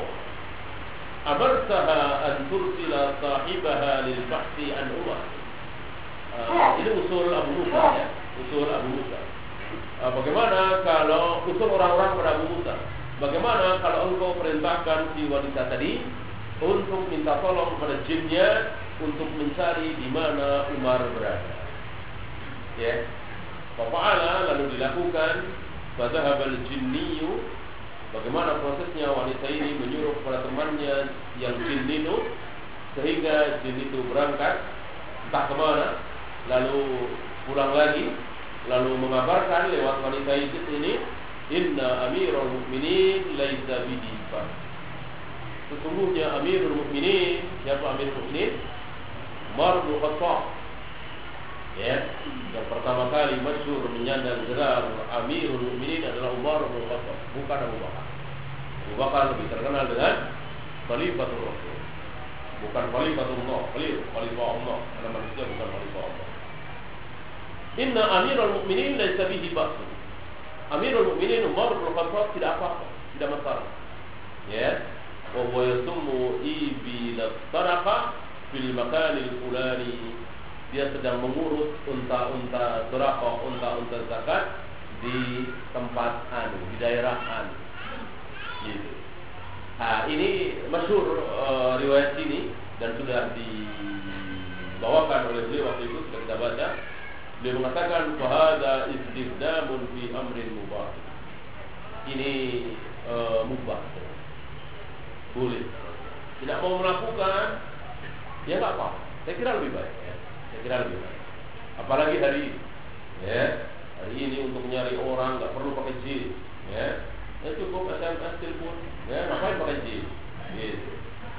Speaker 1: amartaha an tursila sahibaha lil bahthi an Umar. Ini usul Abu Musa, ya. Usul Abu Musa. Bagaimana kalau usul orang-orang pada Abu Musa? Bagaimana kalau engkau perintahkan si wanita tadi untuk minta tolong kepada jinnya untuk mencari di mana Umar berada? Ya. Fa'ala, lalu dilakukan. Fadhahaba al-jinniyu. Bagaimana prosesnya, wanita ini menyuruh kepada temannya yang jin itu, sehingga jin itu berangkat entah kemana, lalu pulang lagi, lalu mengabarkan lewat wanita itu ini, inna amirul mu'minin laisa bihi bas. Sesungguhnya amirul mu'minin, siapa amirul mu'minin? Umar bin Khattab. Ya, yang pertama kali masyhur menyandang gelar amirul mu'minin adalah Umar bin Khattab, bukan Abu Bakar. Abu Bakar lebih terkenal dengan Khalifatul Rasul, bukan Khalifatullah, Khalifah Allah, karena manusia bukan Khalifah Allah. Inna amirul mu'minin laisa bihi ba's. Amirul mu'minin Umar bin Khattab tidak apa-apa, tidak masalah. Ya, wa huwa yasummu ibil sadaqa fil makanil fulani. Dia sedang mengurus unta-unta sedekah, unta-unta zakat di tempat di daerah gitu. Ini masyhur riwayat ini dan sudah dibawakan oleh beliau waktu itu, sudah kita baca. Beliau mengatakan fahada istifdamun fi amrin mubah. Ini mubah, boleh. Tidak mau melakukan, ya nggak apa. Saya kira lebih baik. Ya. Saya kira lebih baik. Apalagi hari ini, ya. Hari ini untuk nyari orang nggak perlu pakai jin, ya. Ya cukup SMS telepon, ya. Ngapain pakai jin? Gitu.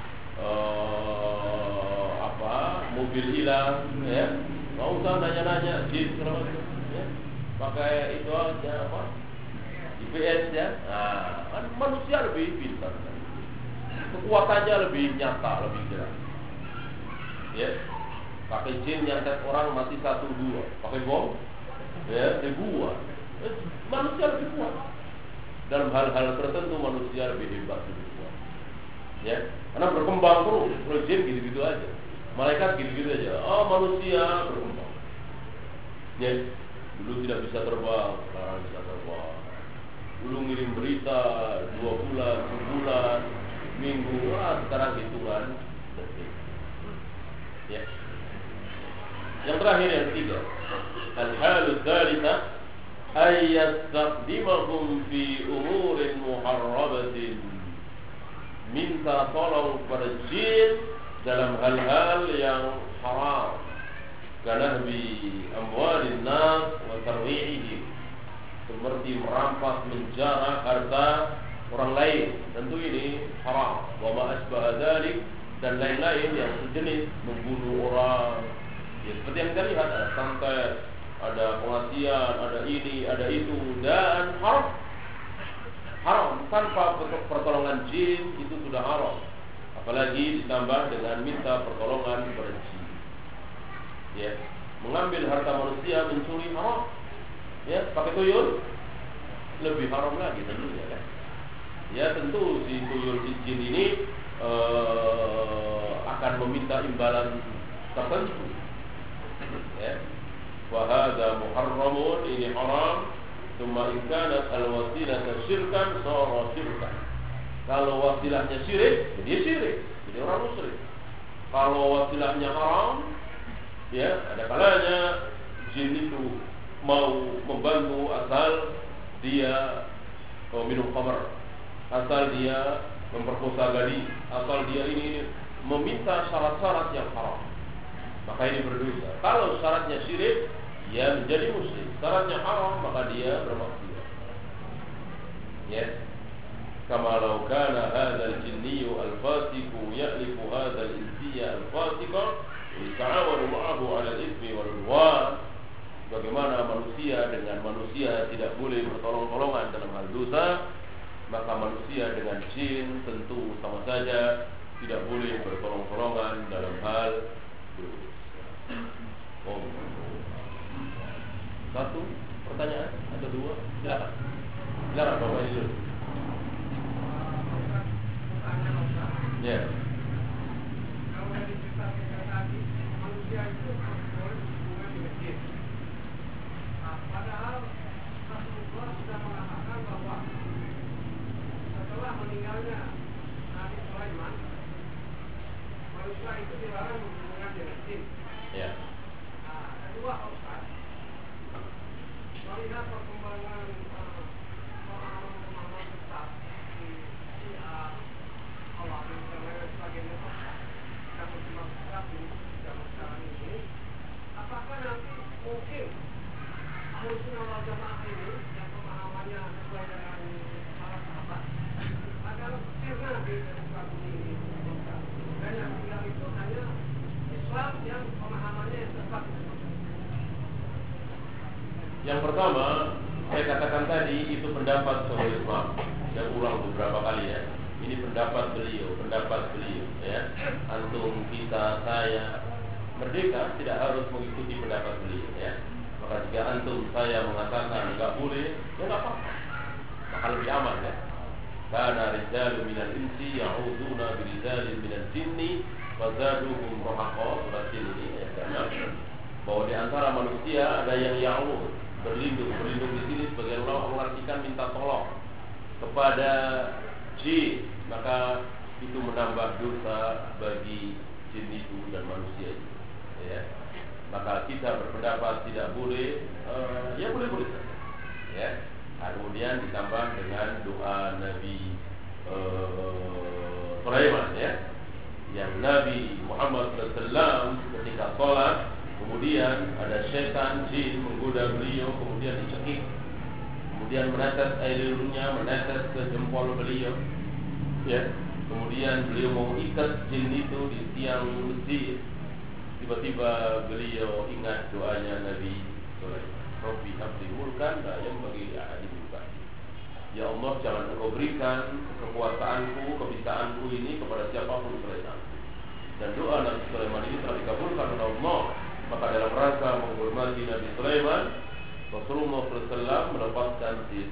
Speaker 1: Mobil hilang, ya. Nggak usah nanya-nanya jin segala macam, ya. Pakai itu aja apa? GPS ya. Nah, kan manusia lebih pintar. Kekuatannya lebih nyata, lebih jelas. Ya. Pakai jin nyantet orang mati 1-2. Pakai bom, ya, ribuan. Manusia lebih kuat. Dalam hal-hal tertentu manusia lebih hebat, lebih kuat. Ya, karena berkembang terus. Kalau jin gitu-gitu aja. Malaikat gitu-gitu aja. Oh, manusia berkembang. Ya, dulu tidak bisa terbang, sekarang bisa terbang. Dulu ngirim berita 2 bulan, sebulan, minggu, sekarang hitungan detik. Ya. Yang terakhir, yang ketiga, al-halus dzalika ay yastaqdimahum fi umurin muharrabatin, minta tolong kepada jin dalam hal-hal yang haram, kanahbi amwalin nas wa tarwi'ihim, seperti merampas, menjara harta orang lain. Tentu ini haram. Wa ma asbaha dzalik, dan lain-lain yang sejenis, membunuh orang. Ya, seperti yang kita lihat, ada santet, ada pengasian, ada ini, ada itu, dan haram. Haram tanpa pertolongan jin itu sudah haram. Apalagi ditambah dengan minta pertolongan kepada jin. Ya, mengambil harta manusia, mencuri, haram. Ya, pakai tuyul lebih haram lagi tentunya kan. Ya, tentu si tuyul si jin ini akan meminta imbalan tertentu. Ya, wa hadza muharramun, ini haram. Tsumma in kanat al-wasilah syirkan sara syirkan. Kalau wasilahnya syirik, jadi syirik, jadi orang musyrik. Kalau wasilahnya haram, ya, ada kalanya jin itu mau membantu asal dia minum khamr, asal dia memperkosa gadis, asal dia ini meminta syarat-syarat yang haram, maka ini berdosa. Kalau syaratnya syirik, dia menjadi musyrik. Syaratnya haram, maka dia bermaksiat. Ya, kama law kana hadzal jinniyu al-fasiqu ya'lifu hadzal insiyya al-fasiqa yata'awanu ma'ahu 'ala al-ithmi wal 'udwan. Bagaimana manusia dengan manusia tidak boleh bertolong-tolongan dalam hal dosa, maka manusia dengan jin tentu sama saja tidak boleh bertolong-tolongan dalam hal dosa. Oh. Satu pertanyaan atau dua? Silakan. Silakan Bapak ini dulu. Ya.
Speaker 2: Kalau dari cerita kita tadi, manusia itu berhubungan dengan jin. Padahal Rasulullah sudah mengatakan bahwa setelah meninggalnya Nabi Sulaiman, manusia itu dilarang berhubungan dengan jin.
Speaker 1: Ya.
Speaker 2: Nah, kedua, Ustaz, melihat perkembangan pemahaman besar di Syiah, Allah dan lain sebagainya, dan berkembang besar di zaman sekarang ini, apakah nanti mungkin Ahlus Sunnah wal Jamaah ini yang pemahamannya sesuai dengan para sahabat akan sirna di muka bumi ini, dan yang tinggal itu hanya Islam yang pemahamannya yang tepat.
Speaker 1: Yang pertama, saya katakan tadi itu pendapat Syekhul Islam. Saya ulang beberapa kali ya. Ini pendapat beliau, ya. Antum, kita, saya merdeka, tidak harus mengikuti pendapat beliau, ya. Maka jika antum, saya mengatakan enggak boleh, ya enggak apa-apa. Maka lebih aman, ya. Kana rijalu minal insi ya'uduna birijalin minal jinni fazaduhum rahaqa. Surat ini ya, karena bahwa di antara manusia ada yang ya'ud, berlindung di sini sebagai ulama mengartikan minta tolong kepada jin, maka itu menambah dosa bagi jin itu dan manusia itu, ya. maka kita berpendapat tidak boleh, ya boleh-boleh saja. Ya. Nah, kemudian ditambah dengan doa Nabi Sulaiman, ya, yang Nabi Muhammad SAW ketika sholat, kemudian ada setan jin menggoda beliau, kemudian dicekik, kemudian menetes air liurnya, menetes ke jempol beliau, ya. Kemudian beliau mau ikat jin itu di tiang masjid. Tiba-tiba beliau ingat doanya Nabi Sulaiman, Rabbi habli mulkan la yanbaghi li ahadin min ba'di. Ya Allah, jangan Engkau berikan kekuasaanku, kebisaanku ini kepada siapapun selain aku. Dan doa Nabi Sulaiman ini telah dikabulkan oleh Allah. Maka dalam rangka menghormati Nabi Sulaiman, Rasulullah SAW melepaskan jin.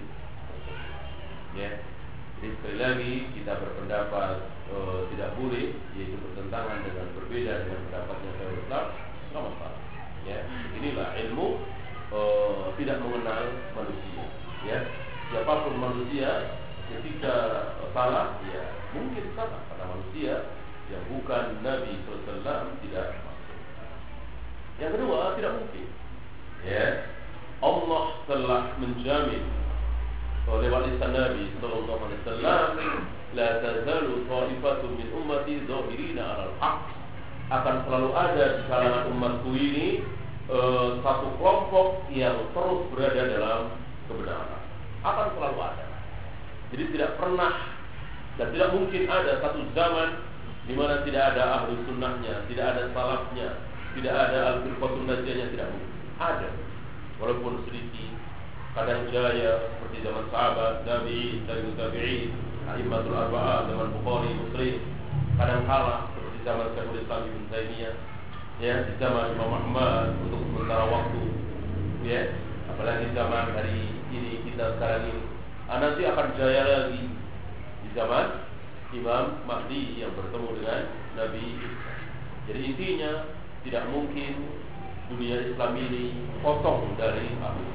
Speaker 1: Ya. Jadi sekali lagi kita berpendapat tidak boleh, yaitu bertentangan dengan berbeda dengan pendapatnya Syekhul Islam, tidak masalah. Ya. Inilah ilmu tidak mengenal manusia. Ya. Siapapun manusia ketika salah, ya mungkin salah karena manusia yang bukan Nabi SAW tidak masuk. Yang kedua, tidak mungkin. Ya, Allah telah menjamin lewat lisan Nabi sallallahu alaihi wasallam, la tazalu ta'ifatun min ummati zahirina 'alal haqq. Akan selalu ada di kalangan umatku ini satu kelompok yang terus berada dalam kebenaran. Akan selalu ada. Jadi tidak pernah dan tidak mungkin ada satu zaman di mana tidak ada ahlu sunnahnya, tidak ada salafnya, tidak ada al-firqatun najiyahnya, tidak mungkin. Ada, walaupun sedikit, kadang jaya seperti zaman sahabat, Nabi, tabi'in, a'immatul arba'ah, zaman Bukhari, Muslim. Kadang kalah seperti zaman Syekhul Islam Ibnu Taimiyah, ya, di zaman Imam Ahmad untuk sementara waktu, ya, apalagi zaman hari ini kita sekarang ini. Nanti akan jaya lagi di zaman Imam Mahdi yang bertemu dengan Nabi Isa. Jadi intinya tidak mungkin dunia Islam ini kosong dari ahli.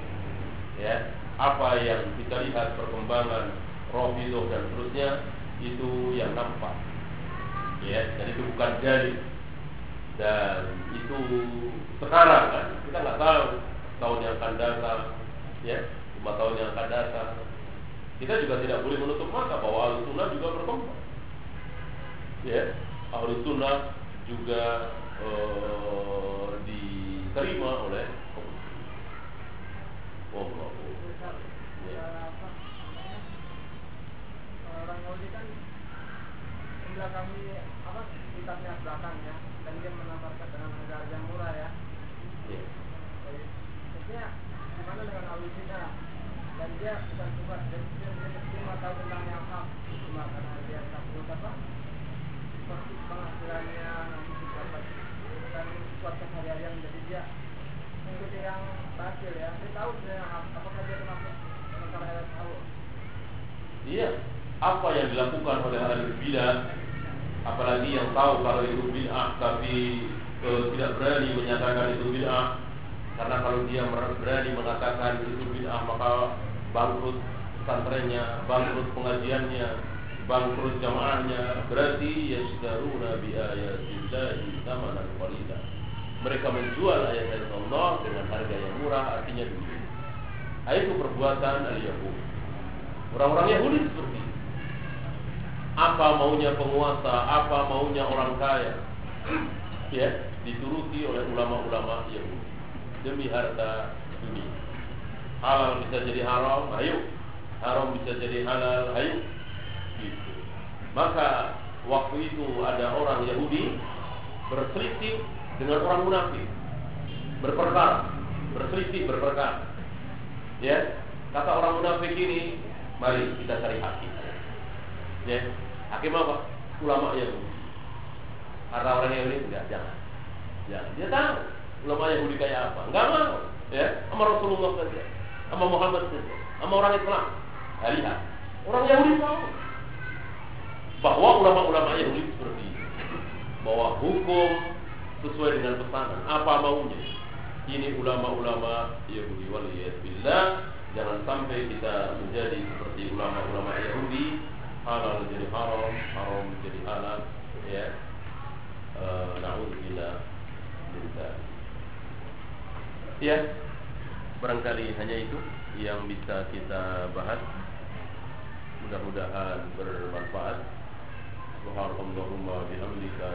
Speaker 1: Ya, apa yang kita lihat perkembangan Rafidhah dan seterusnya itu yang nampak. Ya, dan itu bukan dalil. Dan itu sekarang kan kita nggak tahu tahun yang akan datang, ya, 5 tahun yang akan datang. Kita juga tidak boleh menutup mata bahwa Ahlus Sunnah juga berkembang. Ya, Ahlus Sunnah juga diterima oleh Allah.
Speaker 2: Orang Yahudi kan membelakangi kitabnya belakangnya, dan dia menampakkan dengan harga yang murah, ya.
Speaker 1: Ya.
Speaker 2: Maksudnya gimana dengan Ahlus Sunnah? Dan dia bukan suka, dan dia tahu tentang yang hak, cuma karena dia takut seperti penghasilannya nanti dapat dan buat keseharian, jadi dia mengikuti yang batil, ya. Dia tahu sebenarnya apakah dia termasuk sementara ayat Allah.
Speaker 1: Iya, apa yang dilakukan oleh ahli bidah, apalagi yang tahu kalau itu bid'ah tapi tidak berani menyatakan itu bid'ah, karena kalau dia berani mengatakan itu bid'ah maka bangkrut pesantrennya, bangkrut pengajiannya, bangkrut jamaahnya. Berarti yasdaruna bi ayatillahi tsamanan qalila. Mereka menjual ayat-ayat Allah dengan harga yang murah, artinya dunia. Itu perbuatan al-Yahud. Orang-orang Yahudi seperti itu. Apa maunya penguasa, apa maunya orang kaya, ya, dituruti oleh ulama-ulama Yahudi demi harta dunia. Halal bisa jadi haram, ayo. Haram bisa jadi halal, ayo. Gitu. Maka waktu itu ada orang Yahudi berselisih dengan orang munafik, berperkara, ya. Kata orang munafik ini, mari kita cari hakim. Ya, hakim apa? Ulama Yahudi. Kata orang Yahudi, enggak, jangan. Dia tahu ulama Yahudi kayak apa. Enggak mau, ya, sama Rasulullah saja, sama Muhammad saja, sama orang Islam. Lihat, orang Yahudi tahu bahwa ulama-ulama Yahudi seperti ini, bahwa hukum sesuai dengan pesanan, apa maunya. Ini ulama-ulama Yahudi. Waliyadzubillah, jangan sampai kita menjadi seperti ulama-ulama Yahudi, halal jadi haram, haram jadi halal, ya. Na'udzubillah min dzalik. Ya, barangkali hanya itu yang bisa kita bahas. Mudah-mudahan bermanfaat. Subhanallahumma bihamdika